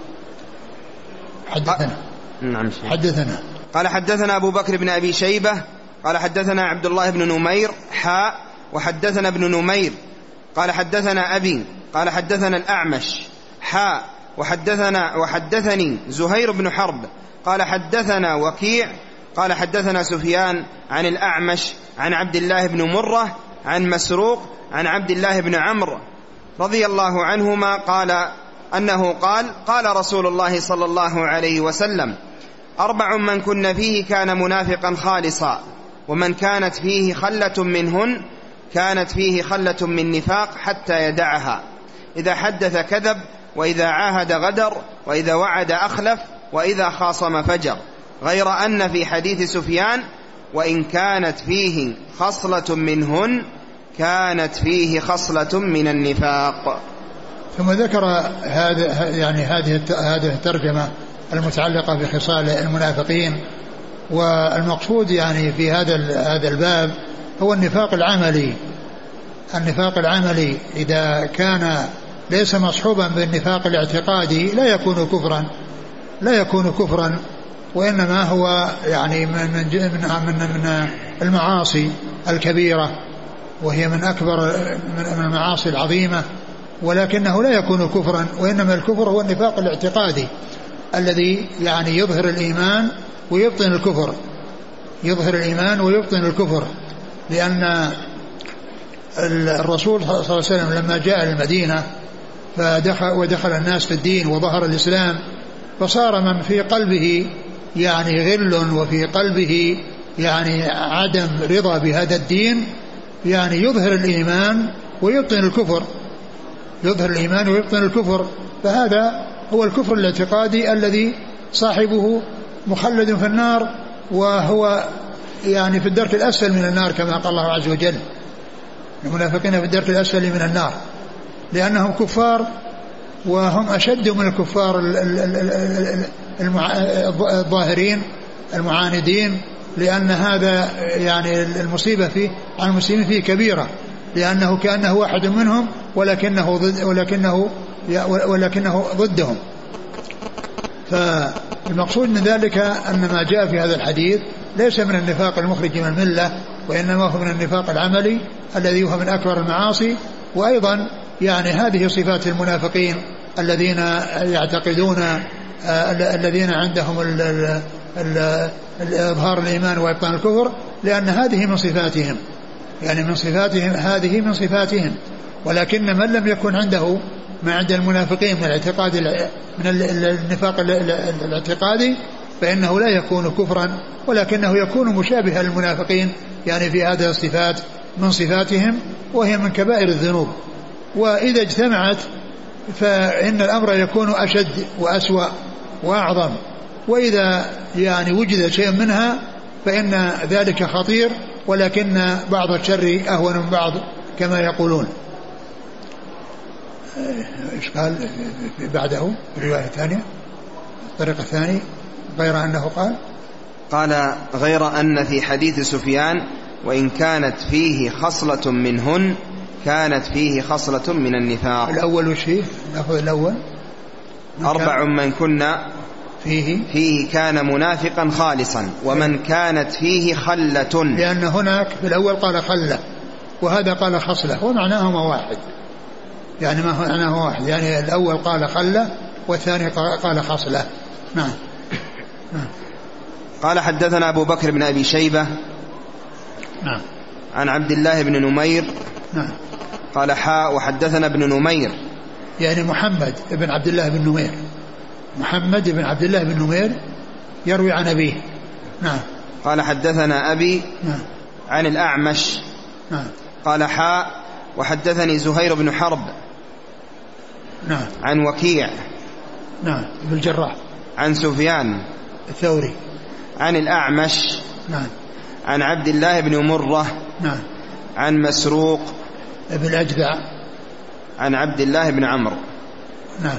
حدثنا. نعم. حدثنا. قال حدثنا أبو بكر بن أبي شيبة قال حدثنا عبد الله بن نمير حاء وحدثنا ابن نمير قال حدثنا أبي قال حدثنا الأعمش حاء وحدثنا وحدثني زهير بن حرب قال حدثنا وكيع قال حدثنا سفيان عن الأعمش عن عبد الله بن مرة عن مسروق عن عبد الله بن عمرو رضي الله عنهما قال أنه قال قال رسول الله صلى الله عليه وسلم أربع من كن فيه كان منافقا خالصا، ومن كانت فيه خلة منهن كانت فيه خلة من نفاق حتى يدعها، إذا حدث كذب، وإذا عاهد غدر، وإذا وعد أخلف، وإذا خاصم فجر، غير أن في حديث سفيان وإن كانت فيه خصلة منهن كانت فيه خصلة من النفاق. ثم ذكر هذا يعني هذه هذه الترجمة المتعلقة بخصال المنافقين، والمقصود يعني في هذا هذا الباب هو النفاق العملي. النفاق العملي إذا كان ليس مصحوبا بالنفاق الاعتقادي لا يكون كفرا لا يكون كفرا وإنما هو يعني من من من المعاصي الكبيرة، وهي من أكبر من المعاصي العظيمة، ولكنه لا يكون كفرا، وإنما الكفر هو النفاق الاعتقادي الذي يعني يظهر الإيمان ويبطن الكفر يظهر الإيمان ويبطن الكفر لأن الرسول صلى الله عليه وسلم لما جاء المدينة فدخل ودخل الناس في الدين وظهر الإسلام، فصار من في قلبه يعني غل وفي قلبه يعني عدم رضا بهذا الدين يعني يظهر الإيمان ويبطن الكفر يظهر الإيمان ويبطن الكفر فهذا هو الكفر الاعتقادي الذي صاحبه مخلد في النار، وهو يعني في الدرك الأسفل من النار كما قال الله عز وجل. المنافقين في الدرك الأسفل من النار لأنهم كفار وهم أشد من الكفار الظاهرين المعاندين، لأن هذا يعني المصيبة فيه عن المسلمين فيه كبيرة، لأنه كأنه واحد منهم ولكنه ضد ولكنه ولكنه ضدهم. فالمقصود من ذلك أن ما جاء في هذا الحديث ليس من النفاق المخرج من الملة، وإنما هو من النفاق العملي الذي هو من أكبر المعاصي. وأيضا يعني هذه صفات المنافقين الذين يعتقدون الذين عندهم إظهار الإيمان وإبطان الكفر، لأن هذه من صفاتهم، يعني من صفاتهم هذه من صفاتهم. ولكن من لم يكن عنده ما عند المنافقين من الاعتقاد من النفاق الاعتقادي فإنه لا يكون كفرا، ولكنه يكون مشابها للمنافقين يعني في هذه الصفات من صفاتهم، وهي من كبائر الذنوب. وإذا اجتمعت فإن الأمر يكون أشد وأسوأ وأعظم، وإذا يعني وجد شيء منها فإن ذلك خطير، ولكن بعض الشر أهون من بعض كما يقولون. إيش قال بعده الرواية الثانية الطريقة الثانية غير أنه قال قال غير أن في حديث سفيان وإن كانت فيه خصلة منهن كانت فيه خصلة من النفاق. الأول شيء نأخذ الأول أربع من كنا فيه فيه كان منافقا خالصا ومن كانت فيه خلة، لأن هناك في الأول قال خلة وهذا قال خصلة ومعناهما واحد، يعني ما هو معناه واحد، يعني الأول قال خلة والثاني قال خصلة. نعم. نعم. قال حدثنا أبو بكر بن أبي شيبة نعم عن عبد الله بن نمير نعم قال حاء وحدثنا ابن نمير يعني محمد بن عبد الله بن نمير محمد بن عبد الله بن نمير يروي عن أبيه. نعم. قال حدثنا أبي نعم عن الأعمش نعم قال حاء وحدثني زهير بن حرب نعم عن وكيع نعم بن الجراح عن سفيان الثوري عن الأعمش نعم عن عبد الله بن مرة نعم عن مسروق ابن الأجدع عن عبد الله بن عمرو. نعم.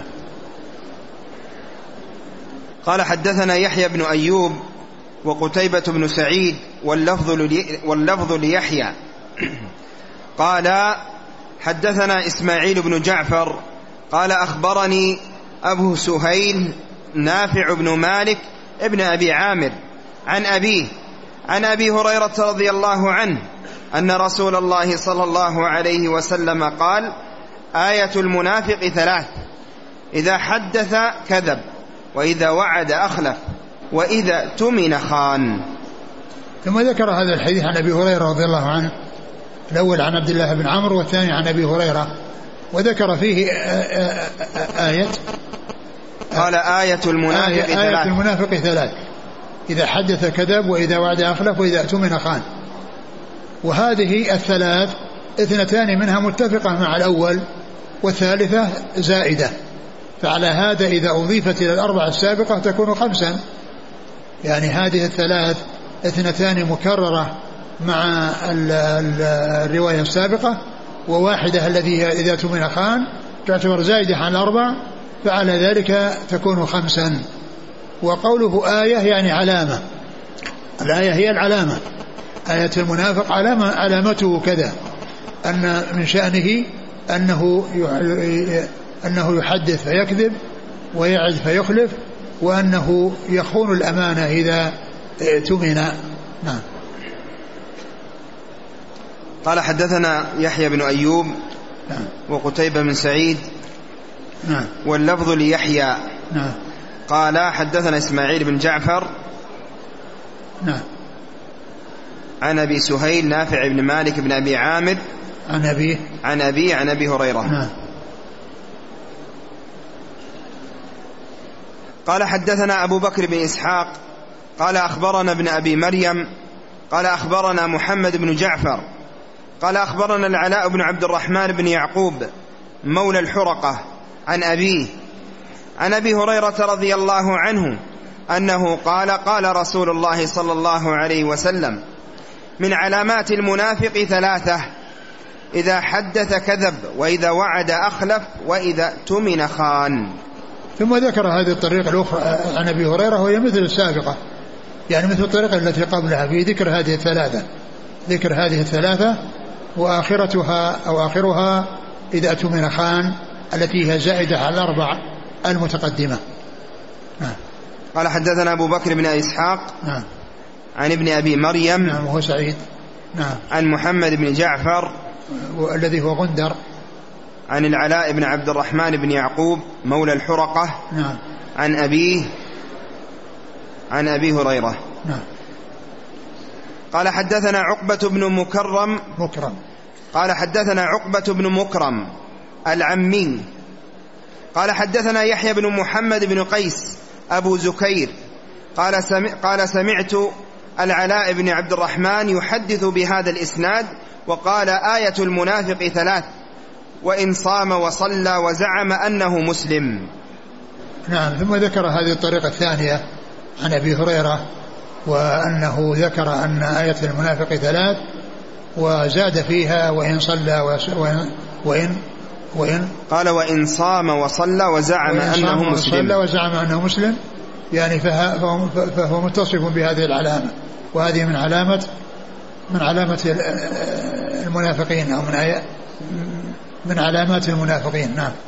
قال حدثنا يحيى بن أيوب وقتيبة بن سعيد واللفظ, لي واللفظ ليحيى قال حدثنا إسماعيل بن جعفر قال أخبرني أبو سهيل نافع بن مالك ابن أبي عامر عن أبيه عن أبي هريرة رضي الله عنه أن رسول الله صلى الله عليه وسلم قال آية المنافق ثلاث: إذا حدث كذب، وإذا وعد أخلف، وإذا اؤتمن خان. ثم ذكر هذا الحديث عن أبي هريرة رضي الله عنه، الأول عن عبد الله بن عمرو والثاني عن أبي هريرة، وذكر فيه آية قال آية المنافق آية, ثلاث آية المنافق ثلاث: إذا حدث كذب، وإذا وعد أخلف، وإذا اؤتمن خان. وهذه الثلاث اثنتان منها متفقة مع الأول والثالثة زائدة، فعلى هذا إذا أضيفت إلى الأربعة السابقة تكون خمسا، يعني هذه الثلاث اثنتان مكررة مع الرواية السابقة، وواحدة الذي إذا اؤتمن خان تعتبر زائدة عن الأربع، فعلى ذلك تكون خمسا. وقوله آية يعني علامة، الآية هي العلامة، آية المنافق علامة، علامته كذا أن من شأنه أنه أنه يحدث فيكذب، ويعد فيخلف، وأنه يخون الأمانة إذا اؤتمن. نعم. قال حدثنا يحيى بن أيوب نعم. وقتيبة بن سعيد نعم. واللفظ ليحيى نعم. قال حدثنا إسماعيل بن جعفر نعم. عن أبي سهيل نافع بن مالك بن أبي عامر عن أبيه عن أبي عن أبي هريرة. نعم. قال حدثنا أبو بكر بن إسحاق قال أخبرنا ابن أبي مريم قال أخبرنا محمد بن جعفر قال أخبرنا العلاء بن عبد الرحمن بن يعقوب مولى الحرقة عن أبيه عن أبي هريرة رضي الله عنه أنه قال قال رسول الله صلى الله عليه وسلم: من علامات المنافق ثلاثة: إذا حدث كذب، وإذا وعد أخلف، وإذا اؤتمن خان. ثم ذكر هذه الطريقة الأخرى عن أبي هريرة وهي مثل السابقة، يعني مثل الطريقة التي قبلها في ذكر هذه الثلاثة، ذكر هذه الثلاثة وآخرتها أو آخرها إذا اؤتمن خان، التي هي زائدة على الأربع المتقدمة. نعم. قال حدثنا أبو بكر بن إسحاق نعم. عن ابن أبي مريم نعم وهو سعيد نعم. عن محمد بن جعفر الذي هو غندر عن العلاء بن عبد الرحمن بن يعقوب مولى الحرقة نعم. عن أبيه عن أبي هريرة نعم. قال حدثنا عقبة بن مكرم مكرم قال حدثنا عقبة بن مكرم العمي قال حدثنا يحيى بن محمد بن قيس أبو زكير قال سمع قال سمعت العلاء بن عبد الرحمن يحدث بهذا الإسناد وقال: آية المنافق ثلاث: وإن صام وصلى وزعم أنه مسلم. نعم. ثم ذكر هذه الطريقة الثانية عن أبي هريرة، وأنه ذكر أن آية المنافق ثلاث، وزاد فيها: وإن صلى وإن, وإن, وإن قال: وإن صام وصلى وزعم أنه مسلم. وصلى وزعم أنه مسلم، يعني فهو, فهو متصف بهذه العلامة، وهذه من علامة من علامة المنافقين أو من من علامات المنافقين. نعم.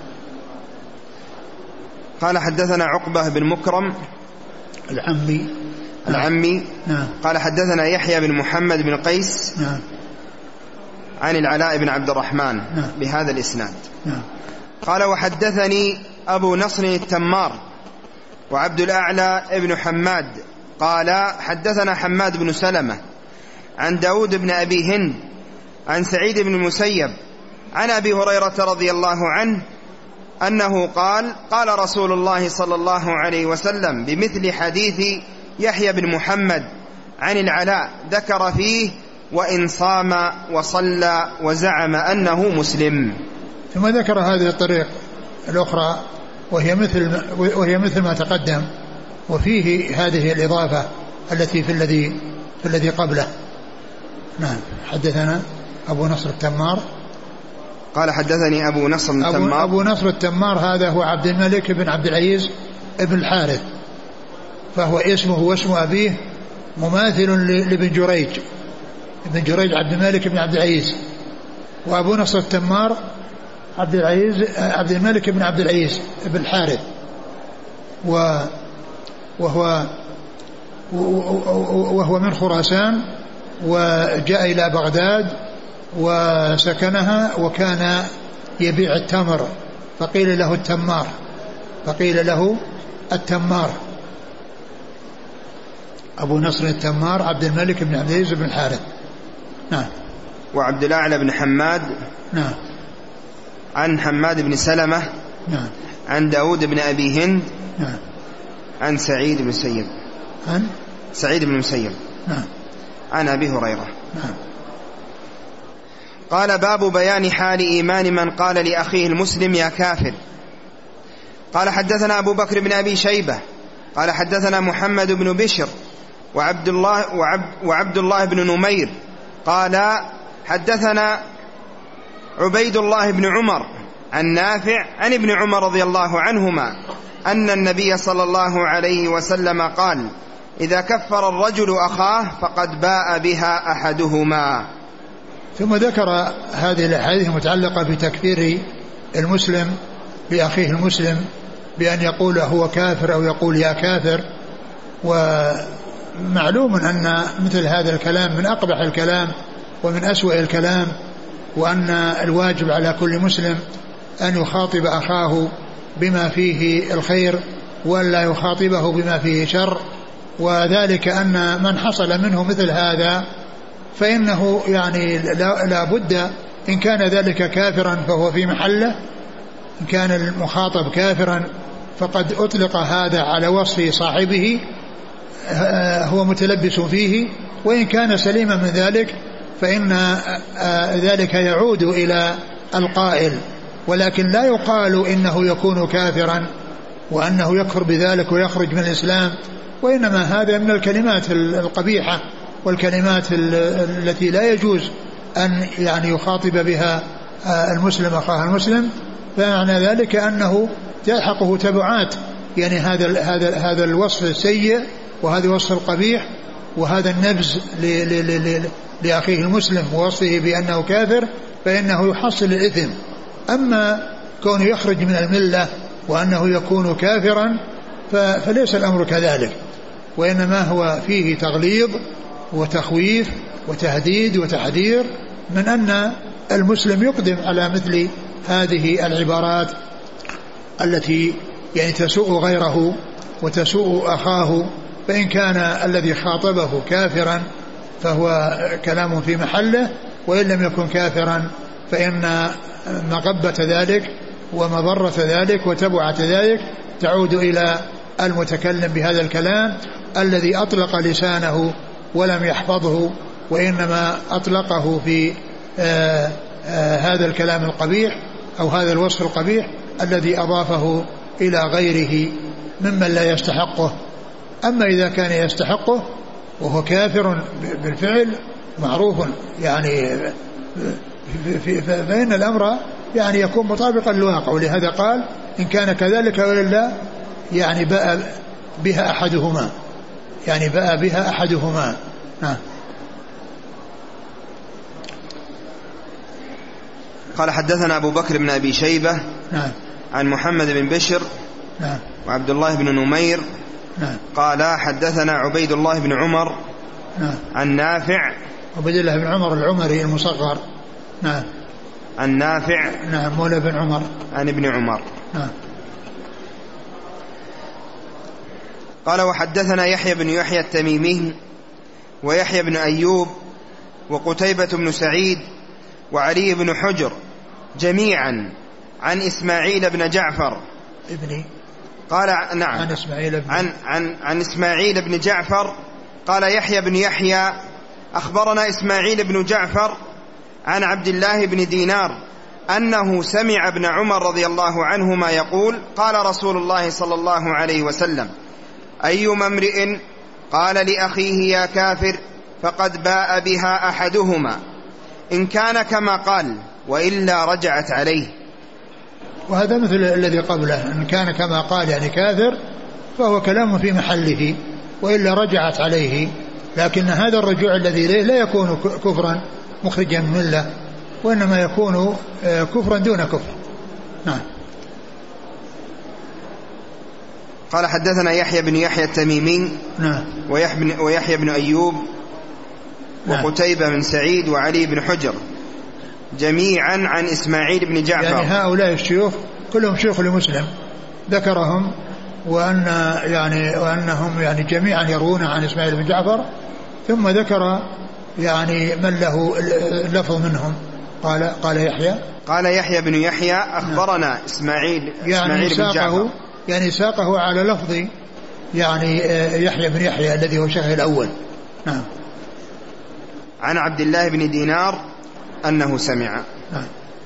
قال حدثنا عقبة بن مكرم العمي العمي نعم. قال حدثنا يحيى بن محمد بن قيس نعم. عن العلاء بن عبد الرحمن نعم. بهذا الإسناد. نعم. قال وحدثني أبو نصر التمار وعبد الأعلى ابن حماد قال حدثنا حماد بن سلمة عن داود بن أبي هند عن سعيد بن المسيب عن أبي هريرة رضي الله عنه أنه قال: قال رسول الله صلى الله عليه وسلم بمثل حديث يحيى بن محمد عن العلاء، ذكر فيه: وإن صام وصلى وزعم أنه مسلم. ثم ذكر هذه الطريق الأخرى وهي مثل وهي مثل ما تقدم، وفيه هذه الإضافة التي في الذي في الذي قبله. نعم. حدثنا أبو نصر التمار قال حدثني أبو نصر التمار أبو, أبو نصر التمار هذا هو عبد الملك بن عبد العزيز ابن الحارث، فهو اسمه واسم أبيه مماثل لابن جريج ابن جريج عبد الملك بن عبد العزيز، وأبو نصر التمار عبد العزيز عبد الملك بن عبد العزيز ابن الحارث، وهو وهو من خراسان، وجاء إلى بغداد وسكنها، وكان يبيع التمر، فقيل له التمار فقيل له التمار أبو نصر التمار عبد الملك بن عبد العزيز بن الحارث. نعم. وعبد الأعلى بن حماد نعم. عن حماد بن سلمة نعم. عن داود بن أبي هند نعم. عن سعيد بن مسيب عن سعيد بن مسيب نعم. عن أبي هريرة. نعم. قال: باب بيان حال إيمان من قال لأخيه المسلم يا كافر. قال حدثنا أبو بكر بن أبي شيبة قال حدثنا محمد بن بشر وعبد الله, وعبد, وعبد الله بن نمير قال حدثنا عبيد الله بن عمر عن نافع عن ابن عمر رضي الله عنهما أن النبي صلى الله عليه وسلم قال: إذا كفر الرجل أخاه فقد باء بها أحدهما. ثم ذكر هذه الأحاديث المتعلقة بتكفير المسلم بأخيه المسلم بأن يقول هو كافر أو يقول يا كافر، ومعلوم أن مثل هذا الكلام من أقبح الكلام ومن أسوأ الكلام، وأن الواجب على كل مسلم أن يخاطب أخاه بما فيه الخير ولا يخاطبه بما فيه شر، وذلك أن من حصل منه مثل هذا فإنه يعني لا, لا بد إن كان ذلك كافرا فهو في محله، إن كان المخاطب كافرا فقد أطلق هذا على وصف صاحبه هو متلبس فيه، وإن كان سليما من ذلك فإن ذلك يعود إلى القائل، ولكن لا يقال إنه يكون كافرا وأنه يكفر بذلك ويخرج من الإسلام، وإنما هذا من الكلمات القبيحة والكلمات التي لا يجوز أن يعني يخاطب بها المسلم أخاه المسلم. فمعنى ذلك أنه تلحقه تبعات يعني هذا هذا هذا الوصف السيء وهذا الوصف القبيح وهذا النبذ لأخيه المسلم ووصفه بأنه كافر، فإنه يحصل الإثم. أما كونه يخرج من الملة وأنه يكون كافرا فليس الأمر كذلك، وإنما هو فيه تغليظ وتخويف وتهديد وتحذير من أن المسلم يقدم على مثل هذه العبارات التي يعني تسوء غيره وتسوء أخاه. فإن كان الذي خاطبه كافرا فهو كلام في محله، وإن لم يكن كافرا فإن مغبة ذلك ومضرة ذلك وتبعة ذلك تعود إلى المتكلم بهذا الكلام الذي أطلق لسانه ولم يحفظه، وإنما أطلقه في آآ آآ هذا الكلام القبيح أو هذا الوصف القبيح الذي أضافه إلى غيره ممن لا يستحقه. أما إذا كان يستحقه وهو كافر بالفعل معروف يعني فإن الأمر يعني يكون مطابقا للواقع، ولهذا قال إن كان كذلك وإلا يعني باء بها أحدهما، يعني باء بها أحدهما. نعم. قال حدثنا أبو بكر بن أبي شيبة نعم. عن محمد بن بشر نعم. وعبد الله بن نمير نعم. قال حدثنا عبيد الله بن عمر نعم. عن نافع، عبيد الله بن عمر العمري المصغر. نعم. عن نافع نعم مولى بن عمر عن ابن عمر. نعم. قال وحدثنا يحيى بن يحيى التميمي ويحيى بن أيوب وقتيبة بن سعيد وعلي بن حجر جميعا عن إسماعيل بن جعفر ابني قال نعم عن إسماعيل بن عن, عن, عن إسماعيل بن جعفر قال يحيى بن يحيى أخبرنا إسماعيل بن جعفر عن عبد الله بن دينار أنه سمع ابن عمر رضي الله عنهما يقول قال رسول الله صلى الله عليه وسلم أيما امرئ قال لأخيه يا كافر فقد باء بها أحدهما إن كان كما قال وإلا رجعت عليه. وهذا مثل الذي قبله، إن كان كما قال يعني كافر فهو كلام في محله وإلا رجعت عليه، لكن هذا الرجوع الذي إليه لا يكون كفرا مخرجا من الله، وإنما يكون كفرا دون كفر. نعم. قال حدثنا يحيى بن يحيى التميمي نعم. ويحيى بن أيوب وقتيبة بن سعيد وعلي بن حجر جميعا عن إسماعيل بن جعفر. يعني هؤلاء الشيوخ كلهم شيوخ لمسلم ذكرهم، وأن يعني وأنهم يعني جميعا يروون عن إسماعيل بن جعفر، ثم ذكر يعني من له اللفظ منهم. قال قال يحيى قال يحيى بن يحيى أخبرنا إسماعيل يعني إسماعيل بن جعفر يعني ساقه على لفظ يعني يحيى بن يحيى الذي هو شيخه الأول. نعم. عن عبد الله بن دينار أنه سمع. نعم.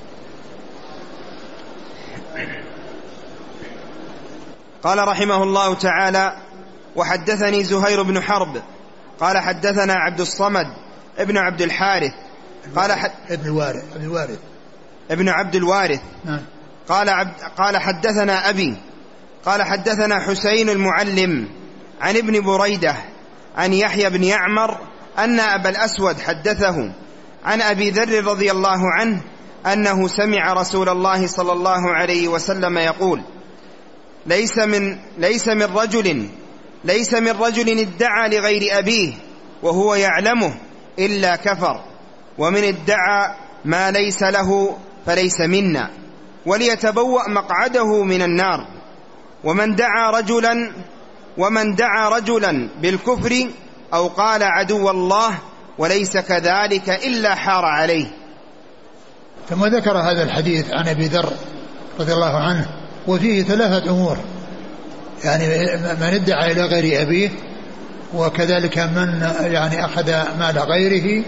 قال رحمه الله تعالى وحدثني زهير بن حرب قال حدثنا عبد الصمد ابن عبد الحارث قال حد ابن الوارث ابن الوارث ابن عبد الوارث نعم. قال عبد قال حدثنا أبي قال حدثنا حسين المعلم عن ابن بريدة عن يحيى بن يعمر أن أبا الأسود حدثه عن أبي ذر رضي الله عنه أنه سمع رسول الله صلى الله عليه وسلم يقول ليس من ليس من رجل ليس من رجل ادعى لغير أبيه وهو يعلمه إلا كفر، ومن ادعى ما ليس له فليس منا، وليتبوأ مقعده من النار. ومن دعا رجلا ومن دعا رجلا بالكفر أو قال عدو الله وليس كذلك إلا حار عليه. ثم ذكر هذا الحديث عن أبي ذر رضي الله عنه، وفيه ثلاثة أمور، يعني من ادعى إلى غير أبيه، وكذلك من يعني أخذ مال غيره،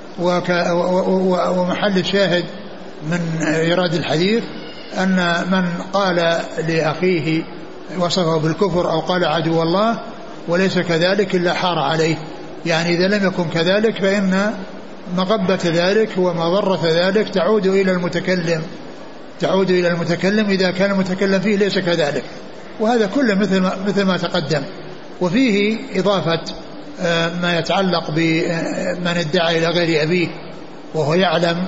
ومحل الشاهد من إيراد الحديث أن من قال لأخيه وصفه بالكفر أو قال عدو الله وليس كذلك إلا حار عليه. يعني إذا لم يكن كذلك فإن مغبة ذلك ومضرة ذلك تعود إلى المتكلم تعود إلى المتكلم إذا كان المتكلم فيه ليس كذلك. وهذا كله مثل ما, مثل ما تقدم. وفيه إضافة ما يتعلق بمن ادعى إلى غير أبيه وهو يعلم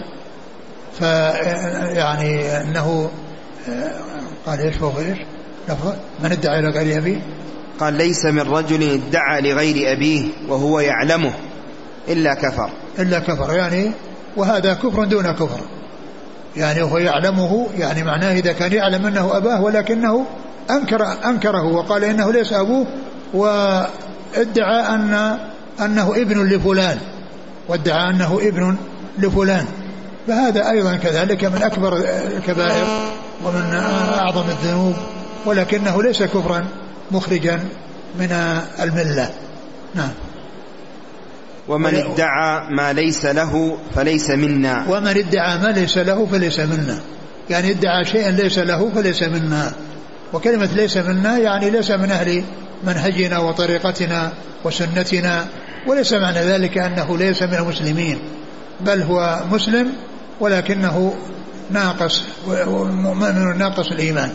فيعني أنه قال إيش فوق إيش لفظ من ادعى إلى غير أبيه قال ليس من رجل ادعى لغير أبيه وهو يعلمه إلا كفر إلا كفر يعني وهذا كفر دون كفر. يعني هو يعلمه يعني معناه إذا كان يعلم أنه أباه ولكنه أنكر أنكره وقال إنه ليس أبوه وادعى أن أنه ابن لفلان وادعى أنه ابن لفلان فهذا أيضا كذلك من أكبر الكبائر ومن أعظم الذنوب ولكنه ليس كفرا مخرجا من الملة. نعم. ومن ادعى ما ليس له فليس منا ومن ادعى ما ليس له فليس منا يعني ادعى شيئا ليس له فليس منا. وكلمة ليس منا يعني ليس من أهل منهجنا وطريقتنا وسنتنا وليس معنى ذلك أنه ليس من المسلمين بل هو مسلم ولكنه ناقص مؤمن ناقص الإيمان.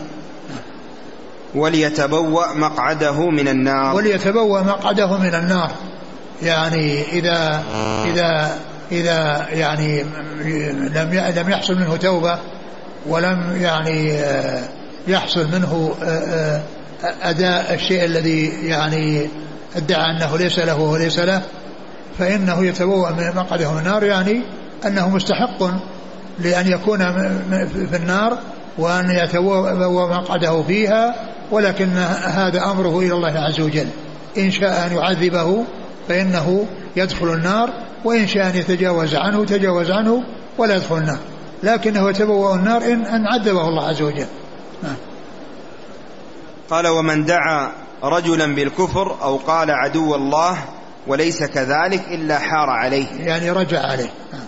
وليتبوأ مقعده من النار وليتبوأ مقعده من النار يعني إذا إذا إذا يعني لم لم يحصل منه توبة ولم يعني يحصل منه أداء الشيء الذي يعني ادعى أنه ليس له وليس له فإنه يتبوأ من مقعده من النار يعني أنه مستحق لأن يكون في النار وأن يتبوأ مقعده فيها ولكن هذا أمره إلى الله عز وجل. إن شاء أن يعذبه فإنه يدخل النار وإن شاء أن يتجاوز عنه تجاوز عنه ولا يدخل النار لكنه يتبوأ النار إن, أن عذبه الله عز وجل. نعم. قال ومن دعا رجلا بالكفر أو قال عدو الله وليس كذلك إلا حار عليه يعني رجع عليه. نعم.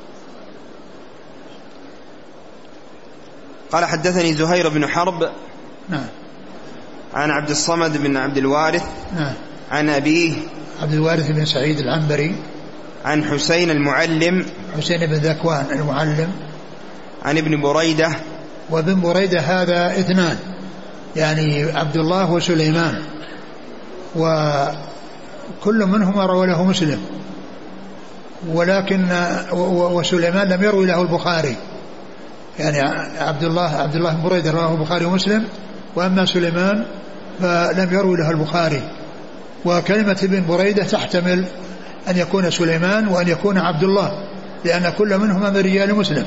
قال حدثني زهير بن حرب نعم. عن عبد الصمد بن عبد الوارث نعم. عن أبيه عبد الوارث بن سعيد العنبري عن حسين المعلم حسين بن ذكوان المعلم عن ابن بريدة. وابن بريدة هذا اثنان يعني عبد الله وسليمان وكل منهما روى له مسلم ولكن وسليمان لم يروي له البخاري يعني عبد الله عبد الله بن بريدة رواه البخاري ومسلم وأما سليمان فلم يروي له البخاري. وكلمة ابن بريدة تحتمل أن يكون سليمان وأن يكون عبد الله لأن كل منهما من رجال مسلم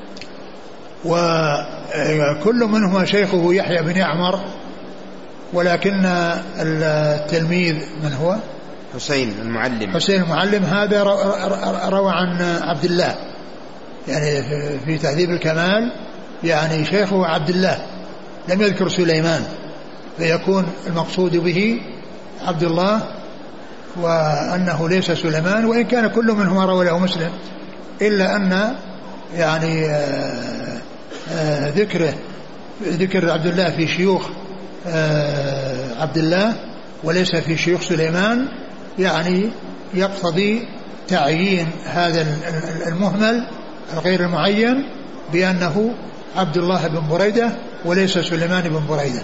وكل منهما شيخه يحيى بن يعمر ولكن التلميذ من هو حسين المعلم حسين المعلم هذا روى عن عبد الله يعني في تهذيب الكمال يعني شيخه عبد الله لم يذكر سليمان فيكون المقصود به عبد الله وأنه ليس سليمان وإن كان كل منهما روى له مسلم إلا أن يعني آآ آآ ذكره ذكر عبد الله في شيوخ عبد الله وليس في شيوخ سليمان يعني يقتضي تعيين هذا المهمل الغير المعين بأنه عبد الله بن بريدة وليس سليمان بن بريدة.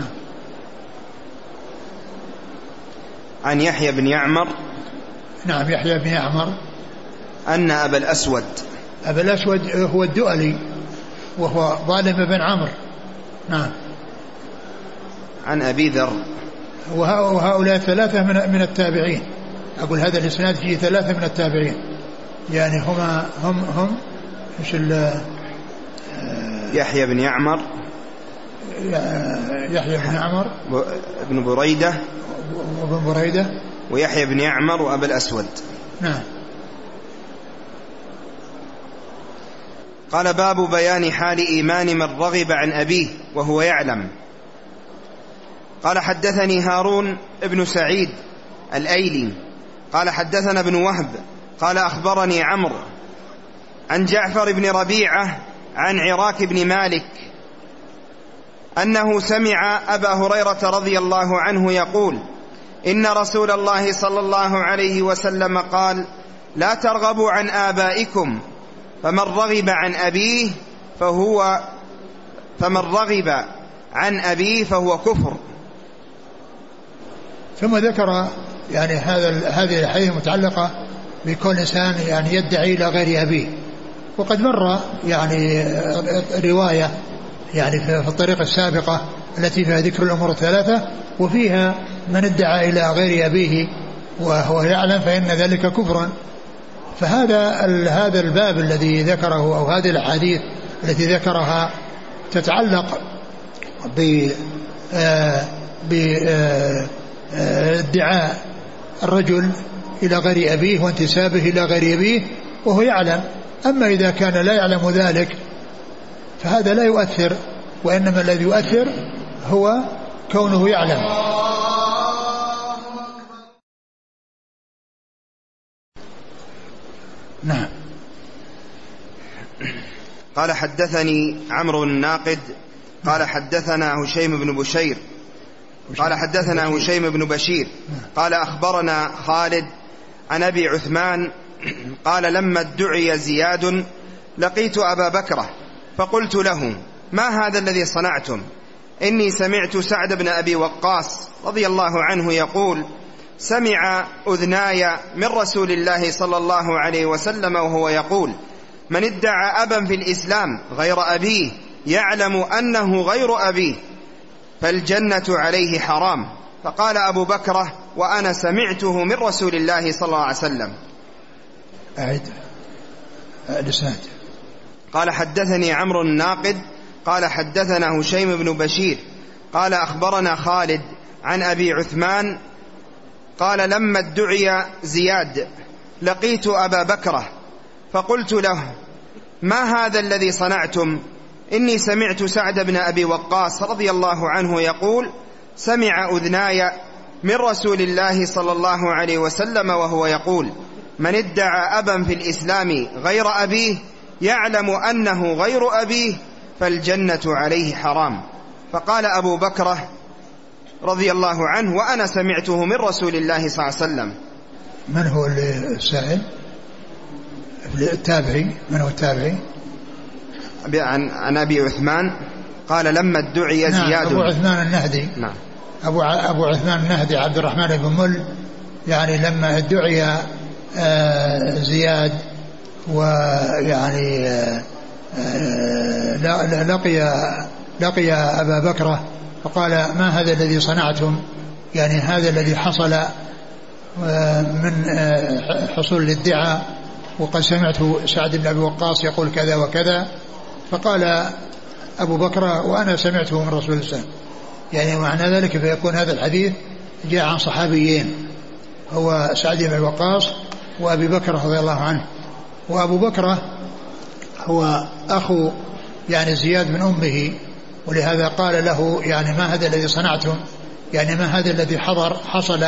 عن يحيى بن يعمر نعم يحيى بن يعمر أن أبا الأسود أبا الأسود هو الدؤلي وهو ظالم بن عمرو. نعم. عن أبي ذر وهؤلاء ثلاثة من من التابعين. أقول هذا الإسناد فيه ثلاثة من التابعين يعني هما هم هم مش ال يحيى بن يعمر يحيى بن يعمر ابن بريدة وابن بريدة ويحيى بن يعمر وأبا الأسود. نعم. قال باب بيان حال إيمان من رغب عن أبيه وهو يعلم. قال حدثني هارون ابن سعيد الأيلي قال حدثنا ابن وهب قال أخبرني عمرو عن جعفر بن ربيعة عن عراك بن مالك أنه سمع أبا هريرة رضي الله عنه يقول: إن رسول الله صلى الله عليه وسلم قال: لا ترغبوا عن آبائكم، فمن رغب عن أبيه فهو فمن رغب عن أبيه فهو كفر. ثم ذكر يعني هذا هذه الحديث المتعلقة بكل إنسان يعني يدعي إلى غير أبيه، وقد مر يعني رواية يعني في الطريقة السابقة التي فيها ذكر الأمور الثلاثة، وفيها من ادعى إلى غير أبيه وهو يعلم فإن ذلك كفر. فهذا هذا الباب الذي ذكره أو هذه الأحاديث التي ذكرها تتعلق ب بادعاء الرجل إلى غير أبيه وانتسابه إلى غير أبيه وهو يعلم. أما إذا كان لا يعلم ذلك فهذا لا يؤثر، وإنما الذي يؤثر هو كونه يعلم. نعم. قال: حدثني عمرو الناقد قال حدثنا هشيم بن بشير قال حدثنا هشيم بن بشير قال أخبرنا خالد عن أبي عثمان قال: لما ادعي زياد لقيت أبا بكرة فقلت له: ما هذا الذي صنعتم؟ إني سمعت سعد بن أبي وقاص رضي الله عنه يقول: سمع أذناي من رسول الله صلى الله عليه وسلم وهو يقول: من ادعى أبا في الإسلام غير أبيه يعلم أنه غير أبيه فالجنة عليه حرام. فقال أبو بكرة: وأنا سمعته من رسول الله صلى الله عليه وسلم. أعد الإسناد. قال: حدثني عمرو الناقد قال حدثنا هشيم بن بشير قال أخبرنا خالد عن أبي عثمان قال: لما ادعي زياد لقيت أبا بكرة فقلت له: ما هذا الذي صنعتم؟ إني سمعت سعد بن أبي وقاص رضي الله عنه يقول: سمع أذناي من رسول الله صلى الله عليه وسلم وهو يقول: من ادعى أبا في الإسلام غير أبيه يعلم أنه غير أبيه فالجنة عليه حرام. فقال أبو بكرة رضي الله عنه: وأنا سمعته من رسول الله صلى الله عليه وسلم. من هو السائل؟ التابعي. من هو التابعي؟ عن, عن أبي عثمان قال: لما ادعي زياد. نعم، أبو عثمان النهدي. نعم. أبو, أبو عثمان النهدي عبد الرحمن بن مل، يعني لما ادعي آه زياد ويعني آه لقي لقي أبا بكرة فقال: ما هذا الذي صنعتم؟ يعني هذا الذي حصل من حصول الادعاء، وقد سمعت سعد بن أبي وقاص يقول كذا وكذا. فقال أبو بكر: وأنا سمعته من رسول الله. يعني معنى ذلك فيكون هذا الحديث جاء عن صحابيين، هو سعد بن أبي وقاص وأبي بكر رضي الله عنه. وأبو بكر هو أخو يعني زياد بن أمه، ولهذا قال له: يعني ما هذا الذي صنعتم؟ يعني ما هذا الذي حضر حصل؟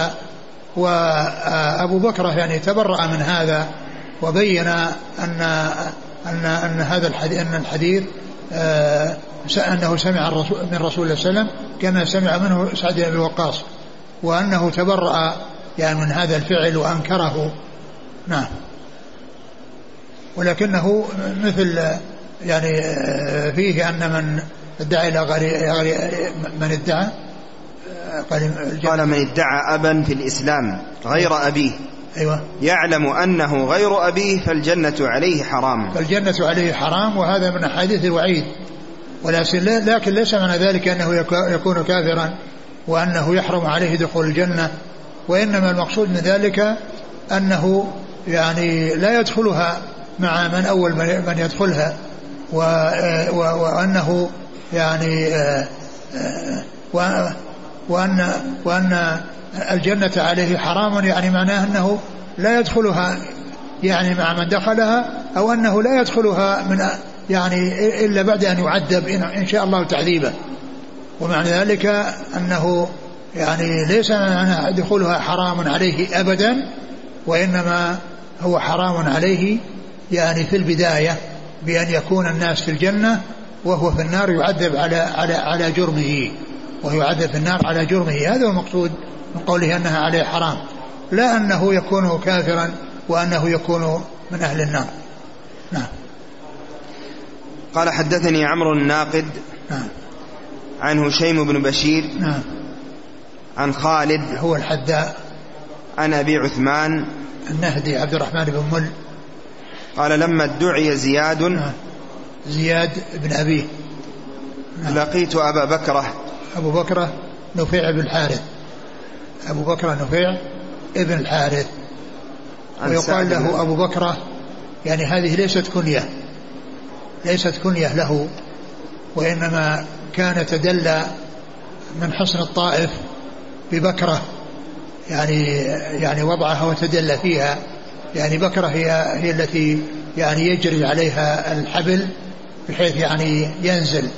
وأبو بكر يعني تبرأ من هذا وبين أن أن أن هذا الحديث أن الحديث أنه سمع الرسول من رسول الله صلى الله عليه وسلم كما سمع منه سعد بن أبي وقاص، وأنه تبرأ يعني من هذا الفعل وأنكره. نعم. ولكنه مثل يعني فيه أن من ادعى إلى غير من ادعى قال: من ادعى أبا في الإسلام غير أبيه أيوة يعلم أنه غير أبيه فالجنة عليه حرام. فالجنة عليه حرام. وهذا من أحاديث الوعيد، ولكن ليس معنى ذلك أنه يكون كافرا وأنه يحرم عليه دخول الجنة، وإنما المقصود من ذلك أنه يعني لا يدخلها مع من أول من يدخلها، وأنه يعني وأن وأن الجنة عليه حرام، يعني معناه أنه لا يدخلها يعني مع من دخلها، أو أنه لا يدخلها من يعني إلا بعد أن يعذب إن شاء الله تعذيبا. ومعنى ذلك أنه يعني ليس معنى دخولها حرام عليه أبدا، وإنما هو حرام عليه يعني في البداية بأن يكون الناس في الجنة وهو في النار يعذب على على على جرمه، وهو يعذب في النار على جرمه. هذا هو المقصود من قوله أنها عليه حرام، لا أنه يكون كافرا وأنه يكون من أهل النار. نعم. قال حدثني عمرو الناقد نعم. عن هشيم بن بشير نعم. عن خالد هو الحداء عن أبي عثمان النهدي عبد الرحمن بن مل قال لما ادعي زياد نعم. زياد بن أبيه نعم. لقيت أبا بكرة أبو بكرة نفيع بن الحارث أبو بكرة نفيع ابن الحارث ويقال له أبو بكرة، يعني هذه ليست كنية ليست كنية له، وإنما كان تدلى من حصن الطائف ببكرة، يعني يعني وضعها وتدلى فيها، يعني بكرة هي هي التي يعني يجري عليها الحبل بحيث يعني ينزل،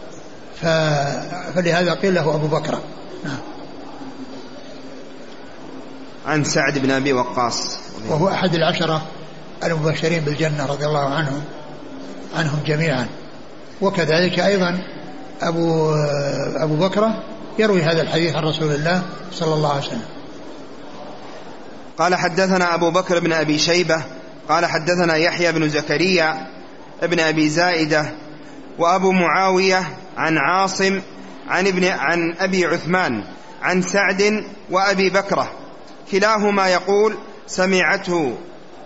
فلهذا قيل له أبو بكرة. نعم. عن سعد بن أبي وقاص وهو أحد العشرة المبشرين بالجنة رضي الله عنهم عنهم جميعا، وكذلك أيضا أبو أبو بكرة يروي هذا الحديث عن رسول الله صلى الله عليه وسلم. قال حدثنا أبو بكر بن أبي شيبة قال حدثنا يحيى بن زكريا ابن أبي زائدة وأبو معاوية عن عاصم عن, ابن عن أبي عثمان عن سعد وأبي بكرة كلاهما يقول سمعته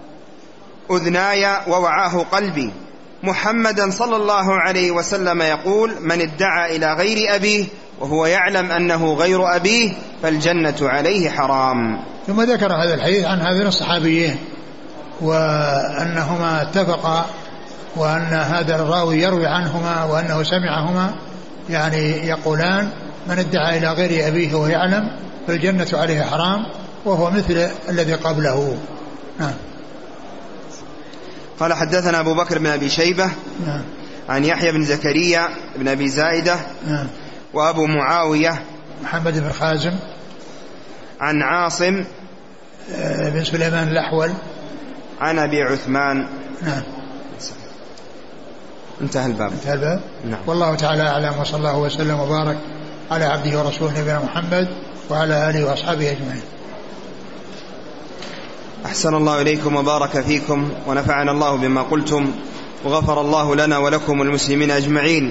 أذناي ووعاه قلبي محمدا صلى الله عليه وسلم يقول من ادعى إلى غير أبيه وهو يعلم أنه غير أبيه فالجنة عليه حرام. ثم ذكر هذا الحديث عن هذين الصحابيين وأنهما اتفقا، وأن هذا الراوي يروي عنهما وأنه سمعهما يعني يقولان من ادعى إلى غير أبيه وهو يعلم فالجنة عليه حرام، وهو مثل الذي قبله. نعم. قال حدثنا أبو بكر بن أبي شيبة نعم. عن يحيى بن زكريا بن أبي زائدة نعم. وأبو معاوية محمد بن خازم عن عاصم بن سليمان الأحول عن أبي عثمان. نعم. انتهى الباب. انتهى الباب. نعم. والله تعالى أعلم، وصلى الله وسلم وبارك على عبده ورسوله نبينا محمد وعلى آله وأصحابه أجمعين. أحسن الله إليكم وبارك فيكم ونفعنا الله بما قلتم وغفر الله لنا ولكم والمسلمين أجمعين.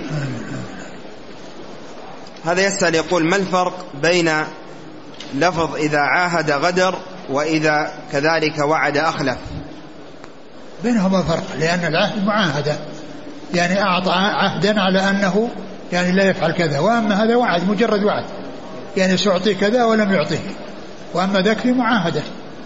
هذا يسأل يقول ما الفرق بين لفظ إذا عاهد غدر وإذا كذلك وعد أخلف؟ بينهما فرق، لأن العهد معاهدة، يعني أعطى عهدا على أنه يعني لا يفعل كذا، وأما هذا وعد مجرد وعد، يعني سأعطي كذا ولم يعطيه، وأما ذاك في معاهدة.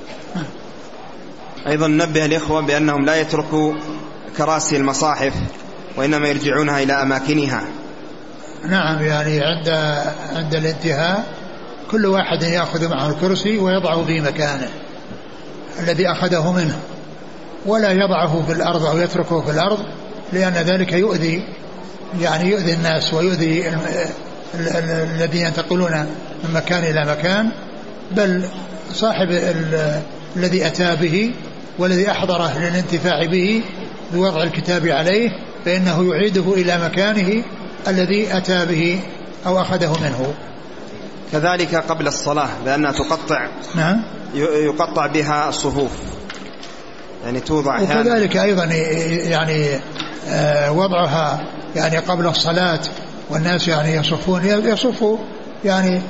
أيضا نبه الإخوة بأنهم لا يتركوا كراسي المصاحف وإنما يرجعونها إلى أماكنها. نعم، يعني عند عند الانتهاء كل واحد يأخذ معه الكرسي ويضعه في مكانه الذي أخذه منه، ولا يضعه في الأرض أو يتركه في الأرض، لأن ذلك يؤذي يعني يؤذي الناس ويؤذي الذين ينتقلون من مكان إلى مكان، بل صاحب الذي أتى به والذي أحضره للانتفاع به بوضع الكتاب عليه فإنه يعيده إلى مكانه الذي أتى به أو أخذه منه. كذلك قبل الصلاة لأنها تقطع. نعم. يقطع بها الصفوف، يعني توضع، وكذلك أيضا يعني وضعها يعني قبل الصلاة والناس يعني يصفون يصفوا يعني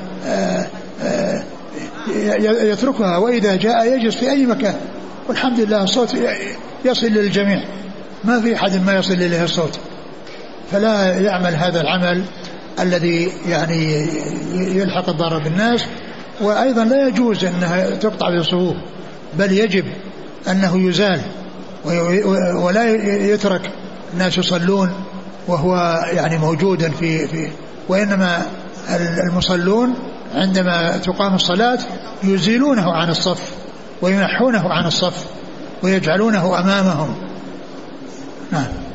يتركها، وإذا جاء يجلس في أي مكان، والحمد لله الصوت يصل للجميع، ما في أحد ما يصل إليه الصوت، فلا يعمل هذا العمل الذي يعني يلحق الضرر بالناس. وأيضا لا يجوز أنها تقطع بالصفوف، بل يجب أنه يزال ولا يترك الناس يصلون وهو يعني موجودا في, في وإنما المصلون عندما تقام الصلاة يزيلونه عن الصف وينحونه عن الصف ويجعلونه أمامهم. نعم.